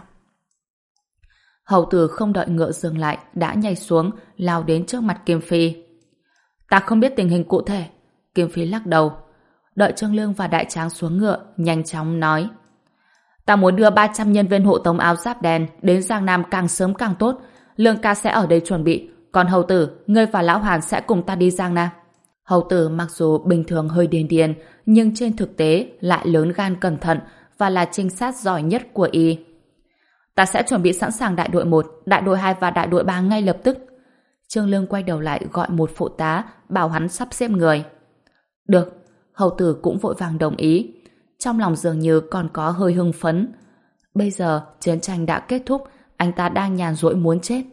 [SPEAKER 1] Hầu Tử không đợi ngựa dừng lại, đã nhảy xuống, lao đến trước mặt Kim Phi. Ta không biết tình hình cụ thể. Kim Phi lắc đầu. Đợi Trương Lương và Đại Tráng xuống ngựa, nhanh chóng nói. Ta muốn đưa ba trăm nhân viên hộ tống áo giáp đen đến Giang Nam càng sớm càng tốt. Lương ca sẽ ở đây chuẩn bị. Còn Hầu Tử, ngươi và Lão Hàn sẽ cùng ta đi Giang Nam. Hầu Tử mặc dù bình thường hơi điên điên, nhưng trên thực tế lại lớn gan cẩn thận và là trinh sát giỏi nhất của y. Ta sẽ chuẩn bị sẵn sàng đại đội một, đại đội hai và đại đội ba ngay lập tức. Trương Lương quay đầu lại gọi một phụ tá, bảo hắn sắp xếp người. Được, Hầu Tử cũng vội vàng đồng ý. Trong lòng dường như còn có hơi hưng phấn. Bây giờ chiến tranh đã kết thúc, anh ta đang nhàn rỗi muốn chết.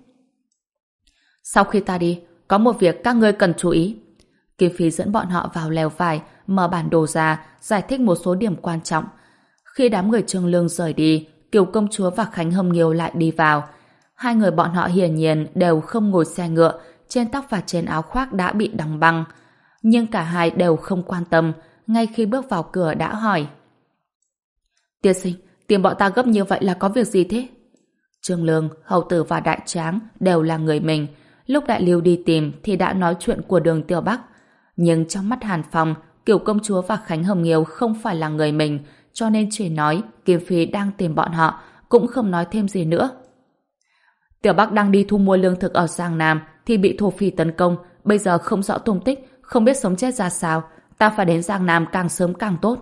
[SPEAKER 1] Sau khi ta đi, có một việc các ngươi cần chú ý. Kim Phi dẫn bọn họ vào lều vải, mở bản đồ ra, giải thích một số điểm quan trọng. Khi đám người Trương Lương rời đi, Kiều công chúa và Khánh Hâm Nghiêu lại đi vào. Hai người bọn họ hiển nhiên đều không ngồi xe ngựa, trên tóc và trên áo khoác đã bị đóng băng. Nhưng cả hai đều không quan tâm, ngay khi bước vào cửa đã hỏi. Tiên sinh, tìm bọn ta gấp như vậy là có việc gì thế? Trương Lương, Hầu Tử và Đại Tráng đều là người mình. Lúc Đại Liêu đi tìm thì đã nói chuyện của đường Tiểu Bắc. Nhưng trong mắt Hàn Phong, Kiều công chúa và Khánh Hồng Nghiêu không phải là người mình, cho nên chỉ nói Kim Phi đang tìm bọn họ, cũng không nói thêm gì nữa. Tiểu Bắc đang đi thu mua lương thực ở Giang Nam thì bị thổ phỉ tấn công, bây giờ không rõ tung tích, không biết sống chết ra sao. Ta phải đến Giang Nam càng sớm càng tốt.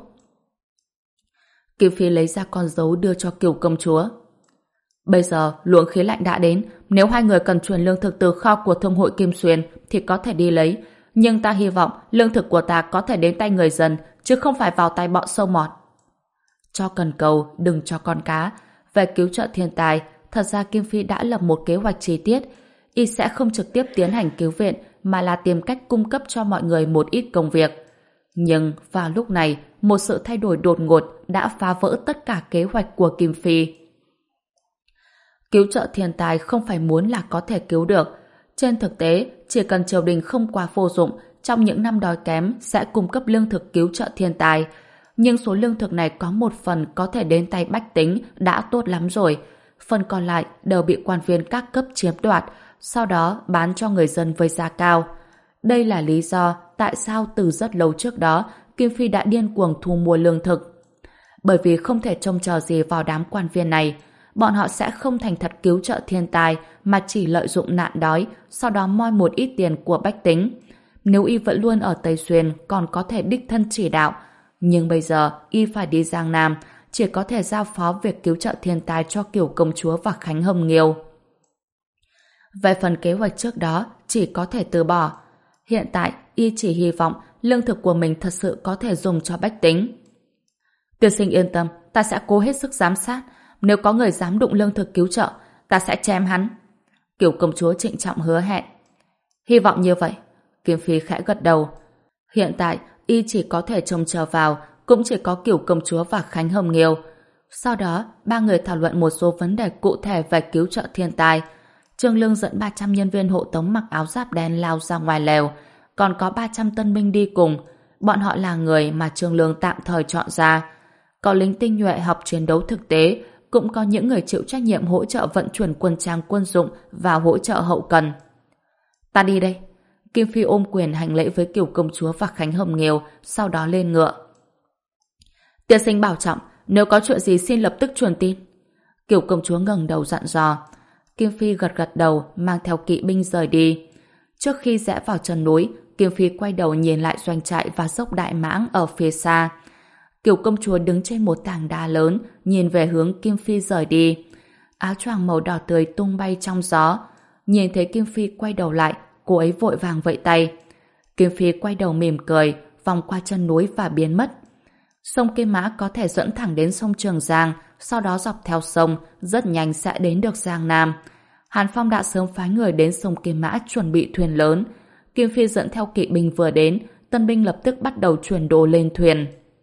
[SPEAKER 1] Kim Phi lấy ra con dấu đưa cho Kiều công chúa. Bây giờ luồng khí lạnh đã đến, nếu hai người cần chuyển lương thực từ kho của Thương hội Kim Xuyên thì có thể đi lấy, nhưng ta hy vọng lương thực của ta có thể đến tay người dân, chứ không phải vào tay bọn sâu mọt. Cho cần cầu, đừng cho con cá. Về cứu trợ thiên tai, thật ra Kim Phi đã lập một kế hoạch chi tiết. Y sẽ không trực tiếp tiến hành cứu viện, mà là tìm cách cung cấp cho mọi người một ít công việc. Nhưng vào lúc này, một sự thay đổi đột ngột đã phá vỡ tất cả kế hoạch của Kim Phi. Cứu trợ thiên tai không phải muốn là có thể cứu được. Trên thực tế, chỉ cần triều đình không quá vô dụng, trong những năm đói kém sẽ cung cấp lương thực cứu trợ thiên tai. Nhưng số lương thực này có một phần có thể đến tay bách tính đã tốt lắm rồi. Phần còn lại đều bị quan viên các cấp chiếm đoạt, sau đó bán cho người dân với giá cao. Đây là lý do tại sao từ rất lâu trước đó Kim Phi đã điên cuồng thu mua lương thực. Bởi vì không thể trông chờ gì vào đám quan viên này, bọn họ sẽ không thành thật cứu trợ thiên tai mà chỉ lợi dụng nạn đói, sau đó moi một ít tiền của bách tính. Nếu y vẫn luôn ở Tây Xuyên còn có thể đích thân chỉ đạo, nhưng bây giờ y phải đi Giang Nam, chỉ có thể giao phó việc cứu trợ thiên tai cho Kiều công chúa và Khánh Hồng Nghiêu. Về phần kế hoạch trước đó, chỉ có thể từ bỏ. Hiện tại, y chỉ hy vọng lương thực của mình thật sự có thể dùng cho bách tính. Tiên sinh yên tâm, ta sẽ cố hết sức giám sát. Nếu có người dám đụng lương thực cứu trợ, ta sẽ chém hắn. Cửu công chúa trịnh trọng hứa hẹn. Hy vọng như vậy. Kim Phi khẽ gật đầu. Hiện tại, y chỉ có thể trông chờ vào, cũng chỉ có Cửu công chúa và Khánh Hồng Nghiêu. Sau đó, ba người thảo luận một số vấn đề cụ thể về cứu trợ thiên tai. Trương Lương dẫn ba trăm nhân viên hộ tống mặc áo giáp đen lao ra ngoài lều, còn có ba trăm tân binh đi cùng. Bọn họ là người mà Trương Lương tạm thời chọn ra. Có lính tinh nhuệ học chiến đấu thực tế, cũng có những người chịu trách nhiệm hỗ trợ vận chuyển quân trang quân dụng và hỗ trợ hậu cần. Ta đi đây. Kim Phi ôm quyền hành lễ với Cửu công chúa và Khánh Hồng Nghiêu, sau đó lên ngựa. Tiên sinh bảo trọng, nếu có chuyện gì xin lập tức truyền tin. Cửu công chúa ngẩng đầu dặn dò. Kim Phi gật gật đầu, mang theo kỵ binh rời đi. Trước khi rẽ vào chân núi, Kim Phi quay đầu nhìn lại doanh trại và dốc Đại Mãng ở phía xa. Cửu công chúa đứng trên một tảng đá lớn, nhìn về hướng Kim Phi rời đi. Áo choàng màu đỏ tươi tung bay trong gió. Nhìn thấy Kim Phi quay đầu lại, cô ấy vội vàng vẫy tay. Kim Phi quay đầu mỉm cười, vòng qua chân núi và biến mất. Sông Kim Mã có thể dẫn thẳng đến sông Trường Giang, sau đó dọc theo sông, rất nhanh sẽ đến được Giang Nam. Hàn Phong đã sớm phái người đến sông Kim Mã chuẩn bị thuyền lớn. Kim Phi dẫn theo kỵ binh vừa đến, tân binh lập tức bắt đầu chuyển đồ lên thuyền.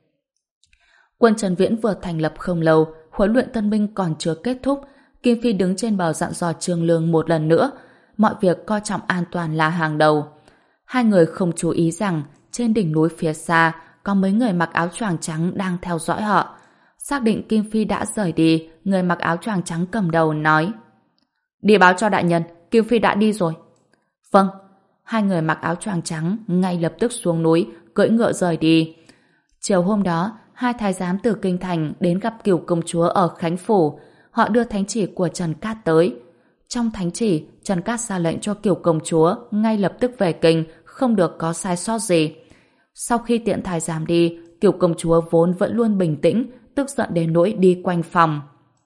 [SPEAKER 1] Quân Trần Viễn vừa thành lập không lâu, huấn luyện tân binh còn chưa kết thúc. Kim Phi đứng trên bờ dặn dò Trương Lương một lần nữa, mọi việc coi trọng an toàn là hàng đầu. Hai người không chú ý rằng trên đỉnh núi phía xa có mấy người mặc áo choàng trắng đang theo dõi họ. Xác định Kim Phi đã rời đi, người mặc áo choàng trắng cầm đầu nói: đi báo cho đại nhân, Kim Phi đã đi rồi. Vâng. Hai người mặc áo choàng trắng ngay lập tức xuống núi, cưỡi ngựa rời đi. Chiều hôm đó, hai thái giám từ kinh thành đến gặp Cửu công chúa ở Khánh Phủ. Họ đưa thánh chỉ của Trần Cát tới. Trong thánh chỉ, Trần Cát ra lệnh cho Cửu công chúa ngay lập tức về kinh, không được có sai sót gì. Sau khi tiện thái giám đi, Cửu công chúa vốn vẫn luôn bình tĩnh, tức giận đến nỗi đi quanh phòng.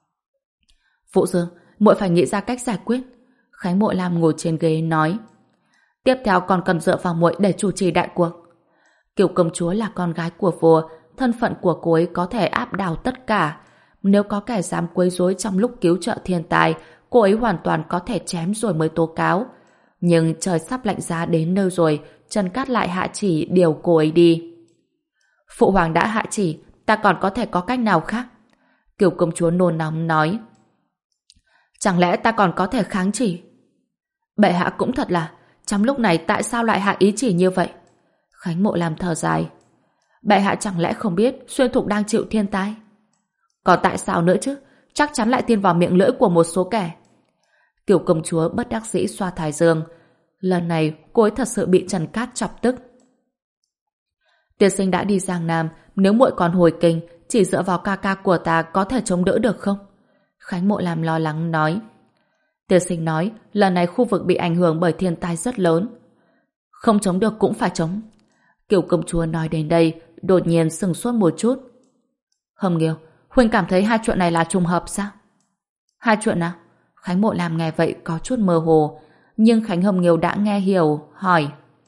[SPEAKER 1] Phụ Dương, muội phải nghĩ ra cách giải quyết. Khánh Mộ Lam ngồi trên ghế nói. Tiếp theo còn cần dựa vào muội để chủ trì đại cuộc. Cửu công chúa là con gái của vua, thân phận của cô ấy có thể áp đảo tất cả. Nếu có kẻ dám quấy rối trong lúc cứu trợ thiên tai, cô ấy hoàn toàn có thể chém rồi mới tố cáo. Nhưng trời sắp lạnh giá đến nơi rồi, Trần Cát lại hạ chỉ điều cô ấy đi. Phụ hoàng đã hạ chỉ, ta còn có thể có cách nào khác? Cửu công chúa nôn nóng nói. Chẳng lẽ ta còn có thể kháng chỉ? Bệ hạ cũng thật là, trong lúc này tại sao lại hạ ý chỉ như vậy? Khánh Mộ làm thở dài. Bệ hạ chẳng lẽ không biết Xuyên Thục đang chịu thiên tai? Còn tại sao nữa chứ? Chắc chắn lại tin vào miệng lưỡi của một số kẻ. Cửu công chúa bất đắc dĩ xoa thái dương. Lần này cô ấy thật sự bị Trần Cát chọc tức. Tiên sinh đã đi Giang Nam, nếu muội còn hồi kinh, chỉ dựa vào ca ca của ta có thể chống đỡ được không? Khánh Mộ làm lo lắng nói. Tiên sinh nói lần này khu vực bị ảnh hưởng bởi thiên tai rất lớn. Không chống được cũng phải chống. Cửu công chúa nói đến đây, đột nhiên sừng sốt một chút. Hồng Nghiêu, huynh cảm thấy hai chuyện này là trùng hợp sao? Hai chuyện nào? Khánh Mộ làm nghe vậy có chút mơ hồ, nhưng Khánh Hồng Nghiêu đã nghe hiểu, hỏi.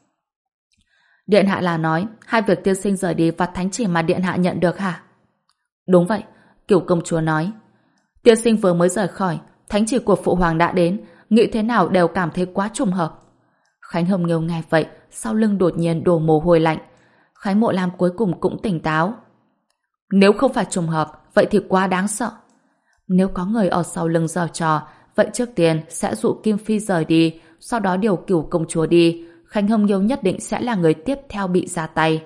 [SPEAKER 1] Điện hạ là nói hai việc tiên sinh rời đi và thánh chỉ mà điện hạ nhận được hả? Đúng vậy, Cửu công chúa nói. Tiên sinh vừa mới rời khỏi, thánh chỉ của phụ hoàng đã đến, nghĩ thế nào đều cảm thấy quá trùng hợp. Khánh Hồng Nghiêu nghe vậy, sau lưng đột nhiên đổ mồ hôi lạnh. Khánh Mộ Lam cuối cùng cũng tỉnh táo. Nếu không phải trùng hợp, vậy thì quá đáng sợ. Nếu có người ở sau lưng giở trò, vậy trước tiên sẽ dụ Kim Phi rời đi, sau đó điều Cửu công chúa đi. Khánh Hồng Nghiêu nhất định sẽ là người tiếp theo bị ra tay.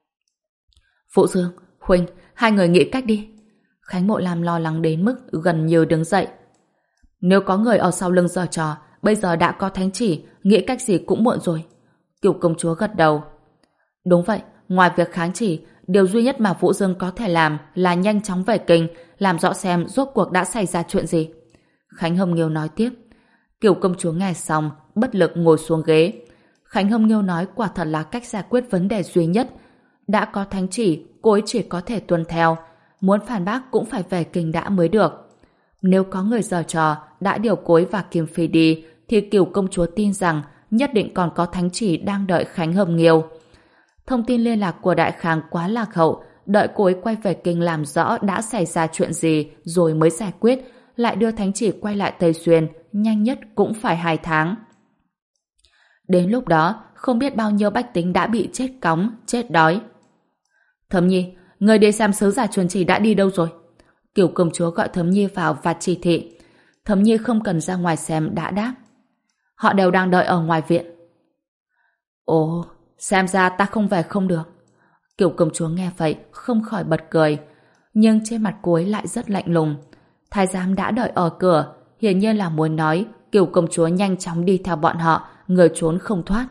[SPEAKER 1] Phụ Dương, huynh, hai người nghĩ cách đi. Khánh Mộ Lam lo lắng đến mức gần như đứng dậy. Nếu có người ở sau lưng giở trò, bây giờ đã có thánh chỉ, nghĩ cách gì cũng muộn rồi. Cửu công chúa gật đầu. Đúng vậy, ngoài việc kháng chỉ, điều duy nhất mà Vũ Dương có thể làm là nhanh chóng về kinh, làm rõ xem rốt cuộc đã xảy ra chuyện gì. Khánh Hồng Nghiêu nói tiếp. Cửu công chúa nghe xong, bất lực ngồi xuống ghế. Khánh Hồng Nghiêu nói quả thật là cách giải quyết vấn đề duy nhất. Đã có thánh chỉ, cô ấy chỉ có thể tuân theo. Muốn phản bác cũng phải về kinh đã mới được. Nếu có người giở trò đã điều cô ấy và Kim Phi đi, thì Cửu công chúa tin rằng nhất định còn có thánh chỉ đang đợi Khánh Hồng Nghiêu. Thông tin liên lạc của Đại Khang quá lạc hậu, đợi cô ấy quay về kinh làm rõ đã xảy ra chuyện gì rồi mới giải quyết, lại đưa thánh chỉ quay lại Tây Xuyên nhanh nhất cũng phải hai tháng. Đến lúc đó, không biết bao nhiêu bách tính đã bị chết cóng, chết đói. Thẩm Nhi, người đi xem sứ giả truyền chỉ đã đi đâu rồi? Kiểu công chúa gọi Thẩm Nhi vào và chỉ thị. Thẩm Nhi không cần ra ngoài xem đã đáp. Họ đều đang đợi ở ngoài viện. Ồ, xem ra ta không về không được. Kiểu công chúa nghe vậy không khỏi bật cười, nhưng trên mặt cô ấy lại rất lạnh lùng. Thái giám đã đợi ở cửa, hiển nhiên là muốn nói kiểu công chúa nhanh chóng đi theo bọn họ, người trốn không thoát.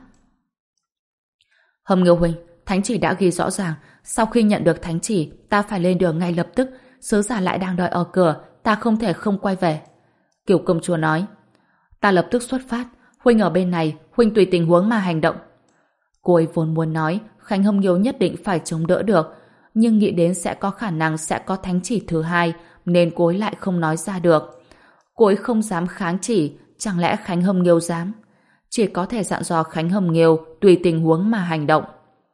[SPEAKER 1] Hâm Ngưu huynh, thánh chỉ đã ghi rõ ràng, sau khi nhận được thánh chỉ, ta phải lên đường ngay lập tức. Sứ giả lại đang đợi ở cửa, ta không thể không quay về. Kiểu công chúa nói. Ta lập tức xuất phát, huynh ở bên này, huynh tùy tình huống mà hành động. Cô ấy vốn muốn nói Khánh Hâm Nghiêu nhất định phải chống đỡ được, nhưng nghĩ đến sẽ có khả năng sẽ có thánh chỉ thứ hai, nên cô ấy lại không nói ra được. Cô ấy không dám kháng chỉ, chẳng lẽ Khánh Hâm Nghiêu dám? Chỉ có thể dặn dò Khánh Hâm Nghiêu tùy tình huống mà hành động.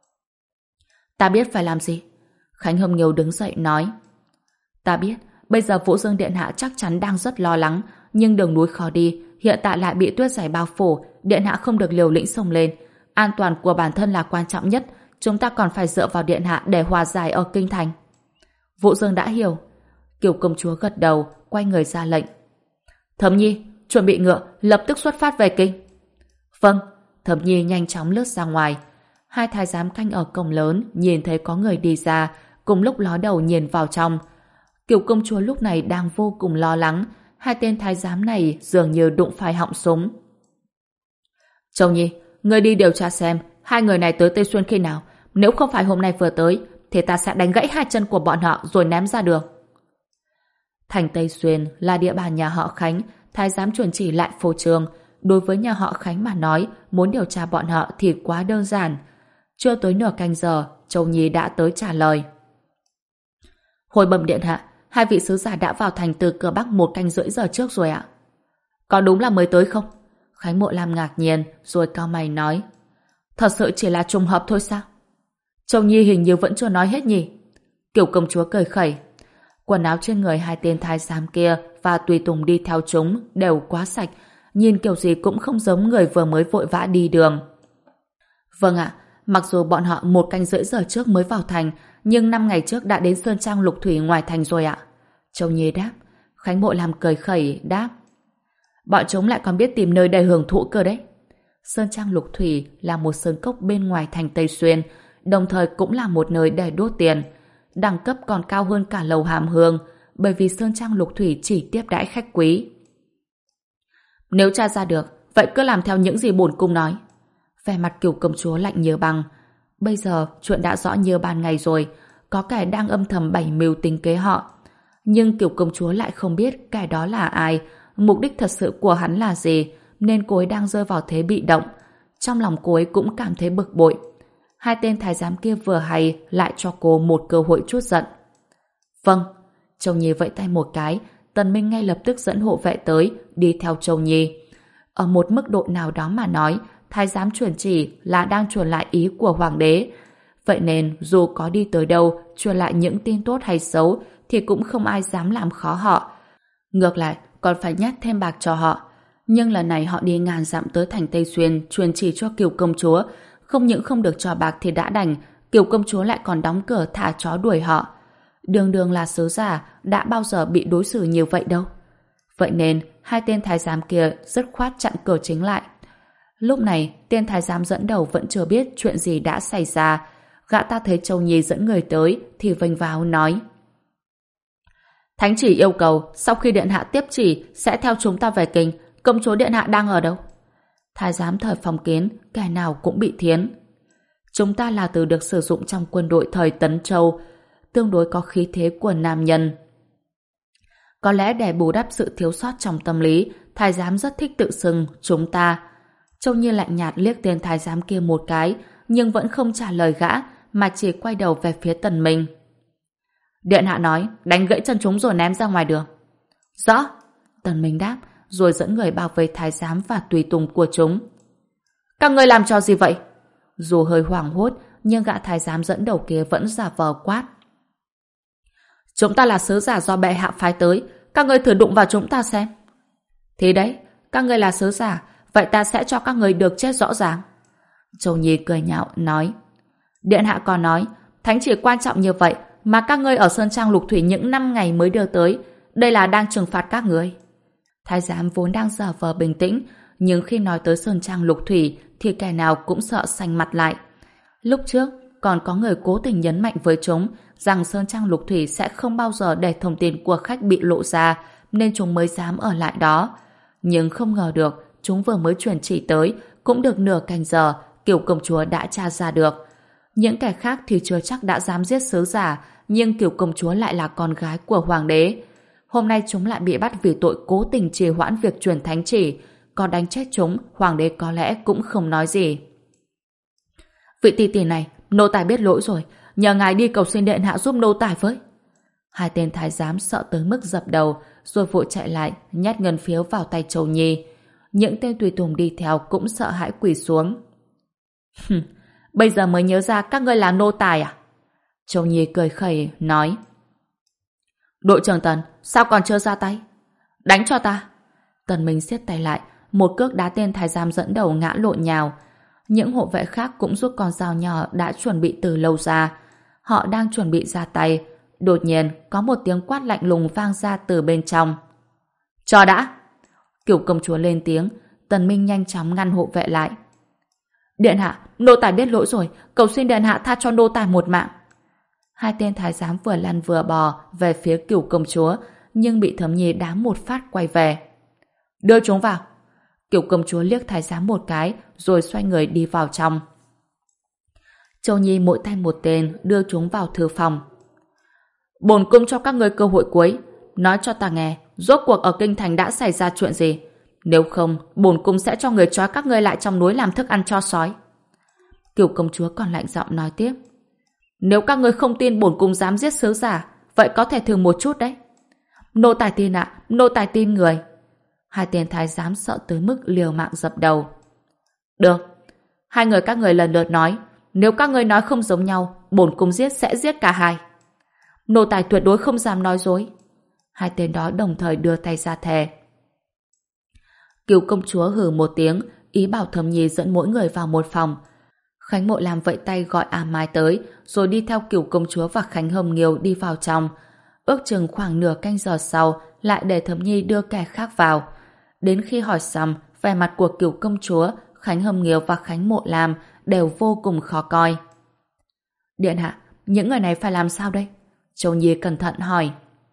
[SPEAKER 1] Ta biết phải làm gì. Khánh Hâm Nghiêu đứng dậy nói. Ta biết, bây giờ Vũ Dương Điện Hạ chắc chắn đang rất lo lắng, nhưng đường núi khó đi, hiện tại lại bị tuyết dày bao phủ, Điện Hạ không được liều lĩnh xông lên. An toàn của bản thân là quan trọng nhất, chúng ta còn phải dựa vào Điện Hạ để hòa giải ở kinh thành. Vũ Dương đã hiểu. Kiều công chúa gật đầu, quay người ra lệnh. Thẩm Nhi, chuẩn bị ngựa, lập tức xuất phát về kinh. Vâng. Thẩm Nhi nhanh chóng lướt ra ngoài. Hai thái giám canh ở cổng lớn nhìn thấy có người đi ra, cùng lúc ló đầu nhìn vào trong. Kiều công chúa lúc này đang vô cùng lo lắng, hai tên thái giám này dường như đụng phải họng súng. Châu Nhi, người đi điều tra xem hai người này tới Tây Xuyên khi nào, nếu không phải hôm nay vừa tới thì ta sẽ đánh gãy hai chân của bọn họ rồi ném ra đường. Thành Tây Xuyên là địa bàn nhà họ Khánh, thái giám chuẩn chỉ lại phô trương. Đối với nhà họ Khánh mà nói, muốn điều tra bọn họ thì quá đơn giản. Chưa tới nửa canh giờ, Châu Nhi đã tới trả lời. Hồi bẩm Điện Hạ, hai vị sứ giả đã vào thành từ cửa Bắc một canh rưỡi giờ trước rồi ạ. Có đúng là mới tới không? Khánh Mộ Lam ngạc nhiên rồi cau mày nói. Thật sự chỉ là trùng hợp thôi sao? Châu Nhi hình như vẫn chưa nói hết nhỉ? Kiểu công chúa cười khẩy. Quần áo trên người hai tên thái giám kia và tùy tùng đi theo chúng đều quá sạch, nhìn kiểu gì cũng không giống người vừa mới vội vã đi đường. Vâng ạ, mặc dù bọn họ một canh rưỡi giờ trước mới vào thành, nhưng năm ngày trước đã đến Sơn Trang Lục Thủy ngoài thành rồi ạ. Châu Nhi đáp. Khánh Mộ Lam cười khẩy đáp. Bọn chúng lại còn biết tìm nơi để hưởng thụ cơ đấy. Sơn Trang Lục Thủy là một sơn cốc bên ngoài thành Tây Xuyên, đồng thời cũng là một nơi để đốt tiền. Đẳng cấp còn cao hơn cả lầu Hàm Hương, bởi vì Sơn Trang Lục Thủy chỉ tiếp đãi khách quý. Nếu tra ra được, vậy cứ làm theo những gì bổn cung nói. Vẻ mặt Kiều công chúa lạnh như băng. Bây giờ chuyện đã rõ như ban ngày rồi, có kẻ đang âm thầm bày mưu tính kế họ. Nhưng Kiều công chúa lại không biết kẻ đó là ai, mục đích thật sự của hắn là gì, nên cô ấy đang rơi vào thế bị động. Trong lòng cô ấy cũng cảm thấy bực bội. Hai tên thái giám kia vừa hay lại cho cô một cơ hội trút giận. Vâng. Châu Nhi vẫy tay một cái, Tần Minh ngay lập tức dẫn hộ vệ tới, đi theo Châu Nhi. Ở một mức độ nào đó mà nói, thái giám truyền chỉ là đang truyền lại ý của hoàng đế. Vậy nên dù có đi tới đâu, truyền lại những tin tốt hay xấu, thì cũng không ai dám làm khó họ. Ngược lại, còn phải nhét thêm bạc cho họ. Nhưng lần này họ đi ngàn dặm tới thành Tây Xuyên truyền chỉ cho Kiều công chúa, không những không được cho bạc thì đã đành, Kiều công chúa lại còn đóng cửa thả chó đuổi họ. Đường đường là sứ giả, đã bao giờ bị đối xử như vậy đâu. Vậy nên, hai tên thái giám kia dứt khoát chặn cửa chính lại. Lúc này, tên thái giám dẫn đầu vẫn chưa biết chuyện gì đã xảy ra. Gã ta thấy Châu Nhi dẫn người tới, thì vênh vào nói. Thánh chỉ yêu cầu, sau khi điện hạ tiếp chỉ, sẽ theo chúng ta về kinh. Công chúa điện hạ đang ở đâu? Thái giám thời phong kiến, kẻ nào cũng bị thiến. Chúng ta là từ được sử dụng trong quân đội thời Tấn Châu, tương đối có khí thế của nam nhân. Có lẽ để bù đắp sự thiếu sót trong tâm lý, thái giám rất thích tự xưng chúng ta. Châu Nhi lạnh nhạt liếc tên thái giám kia một cái, nhưng vẫn không trả lời gã, mà chỉ quay đầu về phía Tần Minh. Điện hạ nói, đánh gãy chân chúng rồi ném ra ngoài đường. Rõ. Tần Minh đáp, rồi dẫn người bao vây thái giám và tùy tùng của chúng. Các ngươi làm cho gì vậy? Dù hơi hoảng hốt, nhưng gã thái giám dẫn đầu kia vẫn giả vờ quát. Chúng ta là sứ giả do bệ hạ phái tới, các ngươi thử đụng vào chúng ta xem. Thế đấy, Các ngươi là sứ giả, vậy ta sẽ cho các ngươi được chết rõ ràng. Châu Nhi cười nhạo, nói. Điện hạ còn nói, thánh chỉ quan trọng như vậy mà các ngươi ở Sơn Trang Lục Thủy những năm ngày mới đưa tới, đây là đang trừng phạt các ngươi. Thái giám vốn đang giả vờ bình tĩnh, nhưng khi nói tới Sơn Trang Lục Thủy thì kẻ nào cũng sợ xanh mặt lại. Lúc trước, còn có người cố tình nhấn mạnh với chúng rằng Sơn Trang Lục Thủy sẽ không bao giờ để thông tin của khách bị lộ ra, nên chúng mới dám ở lại đó. Nhưng không ngờ được, chúng vừa mới truyền chỉ tới, cũng được nửa canh giờ, Kiều công chúa đã tra ra được. Những kẻ khác thì chưa chắc đã dám giết sứ giả, nhưng Kiều công chúa lại là con gái của hoàng đế. Hôm nay chúng lại bị bắt vì tội cố tình trì hoãn việc truyền thánh chỉ, còn đánh chết chúng, hoàng đế có lẽ cũng không nói gì. Vị tỷ tỷ này, nô tài biết lỗi rồi, nhờ ngài đi cầu xin điện hạ giúp nô tài với. Hai tên thái giám sợ tới mức dập đầu, rồi vội chạy lại, nhét ngân phiếu vào tay Châu Nhi. Những tên tùy tùng đi theo cũng sợ hãi quỳ xuống. Bây giờ mới nhớ ra các ngươi là nô tài à? Châu Nhi cười khẩy, nói. Đội trưởng Tần, sao còn chưa ra tay? Đánh cho ta. Tần Minh siết tay lại, một cước đá tên thái giám dẫn đầu ngã lộn nhào. Những hộ vệ khác cũng rút con dao nhỏ đã chuẩn bị từ lâu ra. Họ đang chuẩn bị ra tay. Đột nhiên, có một tiếng quát lạnh lùng vang ra từ bên trong. Cho đã! Kiều công chúa lên tiếng, Tần Minh nhanh chóng ngăn hộ vệ lại. Điện hạ, nô tài biết lỗi rồi, cầu xin điện hạ tha cho nô tài một mạng. Hai tên thái giám vừa lăn vừa bò về phía Kiều công chúa, nhưng bị Thẩm Nhi đá một phát quay về. Đưa chúng vào. Kiều công chúa liếc thái giám một cái, rồi xoay người đi vào trong. Châu Nhi mỗi tay một tên đưa chúng vào thư phòng. Bổn cung cho các ngươi cơ hội cuối, nói cho ta nghe, rốt cuộc ở kinh thành đã xảy ra chuyện gì? Nếu không, bổn cung sẽ cho người trói các ngươi lại trong núi làm thức ăn cho sói. Kiều công chúa còn lạnh giọng nói tiếp. Nếu các ngươi không tin bổn cung dám giết sứ giả, vậy có thể thử một chút đấy. Nô tài tin ạ, à, nô tài tin người. Hai tên thái giám sợ tới mức liều mạng dập đầu. Được, hai người các người lần lượt nói, nếu các ngươi nói không giống nhau, bổn cung giết sẽ giết cả hai. Nô tài tuyệt đối không dám nói dối. Hai tên đó đồng thời đưa tay ra thề. Kiều công chúa hừ một tiếng, ý bảo Thẩm Nhi dẫn mỗi người vào một phòng. Khánh Mộ làm vẫy tay gọi A Mai tới, rồi đi theo Kiều công chúa và Khánh Hồng Nghiêu đi vào trong. Ước chừng khoảng nửa canh giờ sau, lại để Thẩm Nhi đưa kẻ khác vào. Đến khi hỏi xong, vẻ mặt của Kiều công chúa, Khánh Hồng Nghiêu và Khánh Mộ làm đều vô cùng khó coi. Điện hạ, những người này phải làm sao đây? Châu Nhi cẩn thận hỏi.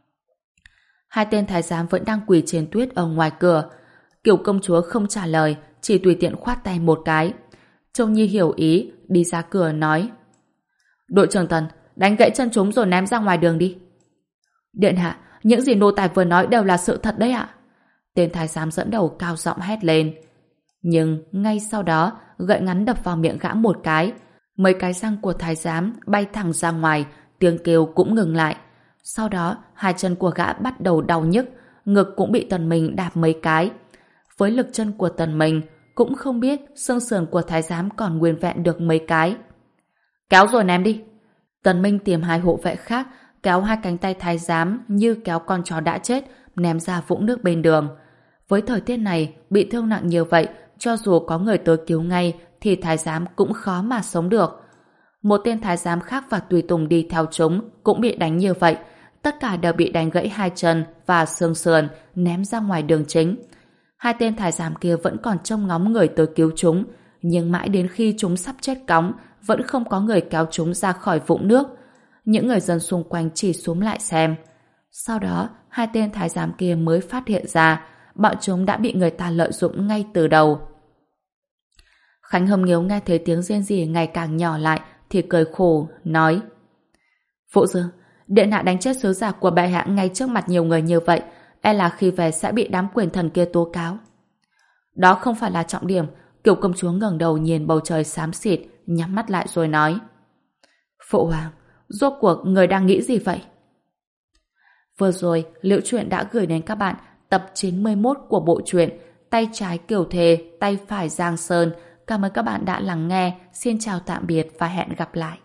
[SPEAKER 1] Hai tên thái giám vẫn đang quỳ trên tuyết ở ngoài cửa. Kiều công chúa không trả lời, chỉ tùy tiện khoát tay một cái. Châu Nhi hiểu ý, đi ra cửa nói. Đội trưởng Tần, đánh gãy chân chúng rồi ném ra ngoài đường đi. Điện hạ, những gì nô tài vừa nói đều là sự thật đấy ạ. Tên thái giám dẫn đầu cao giọng hét lên. Nhưng ngay sau đó, gậy ngắn đập vào miệng gã một cái. Mấy cái răng của thái giám bay thẳng ra ngoài, tiếng kêu cũng ngừng lại. Sau đó, hai chân của gã bắt đầu đau nhức, ngực cũng bị Tần Minh đạp mấy cái. Với lực chân của Tần Minh, cũng không biết xương sườn của thái giám còn nguyên vẹn được mấy cái. Kéo rồi ném đi. Tần Minh tìm hai hộ vệ khác, kéo hai cánh tay thái giám như kéo con chó đã chết, ném ra vũng nước bên đường. Với thời tiết này, bị thương nặng như vậy, cho dù có người tới cứu ngay, thì thái giám cũng khó mà sống được. Một tên thái giám khác và tùy tùng đi theo chúng cũng bị đánh như vậy. Tất cả đều bị đánh gãy hai chân và xương sườn, ném ra ngoài đường chính. Hai tên thái giám kia vẫn còn trông ngóng người tới cứu chúng, nhưng mãi đến khi chúng sắp chết cóng, vẫn không có người kéo chúng ra khỏi vũng nước. Những người dân xung quanh chỉ xúm lại xem. Sau đó, hai tên thái giám kia mới phát hiện ra bọn chúng đã bị người ta lợi dụng ngay từ đầu. Khánh Hồng Nghiêu nghe thấy tiếng rên rỉ ngày càng nhỏ lại thì cười khổ, nói: Phụ Dương, điện hạ đánh chết sứ giả của bệ hạ ngay trước mặt nhiều người như vậy, e là khi về sẽ bị đám quyền thần kia tố cáo. Đó không phải là trọng điểm. Kiều công chúa ngẩng đầu nhìn bầu trời xám xịt, nhắm mắt lại rồi nói: Phụ hoàng, rốt cuộc người đang nghĩ gì vậy? Vừa rồi, Liễu Chuyện đã gửi đến các bạn tập chín mươi mốt của bộ truyện Tay trái Kiều Thề, tay phải Giang Sơn. Cảm ơn các bạn đã lắng nghe. Xin chào tạm biệt và hẹn gặp lại.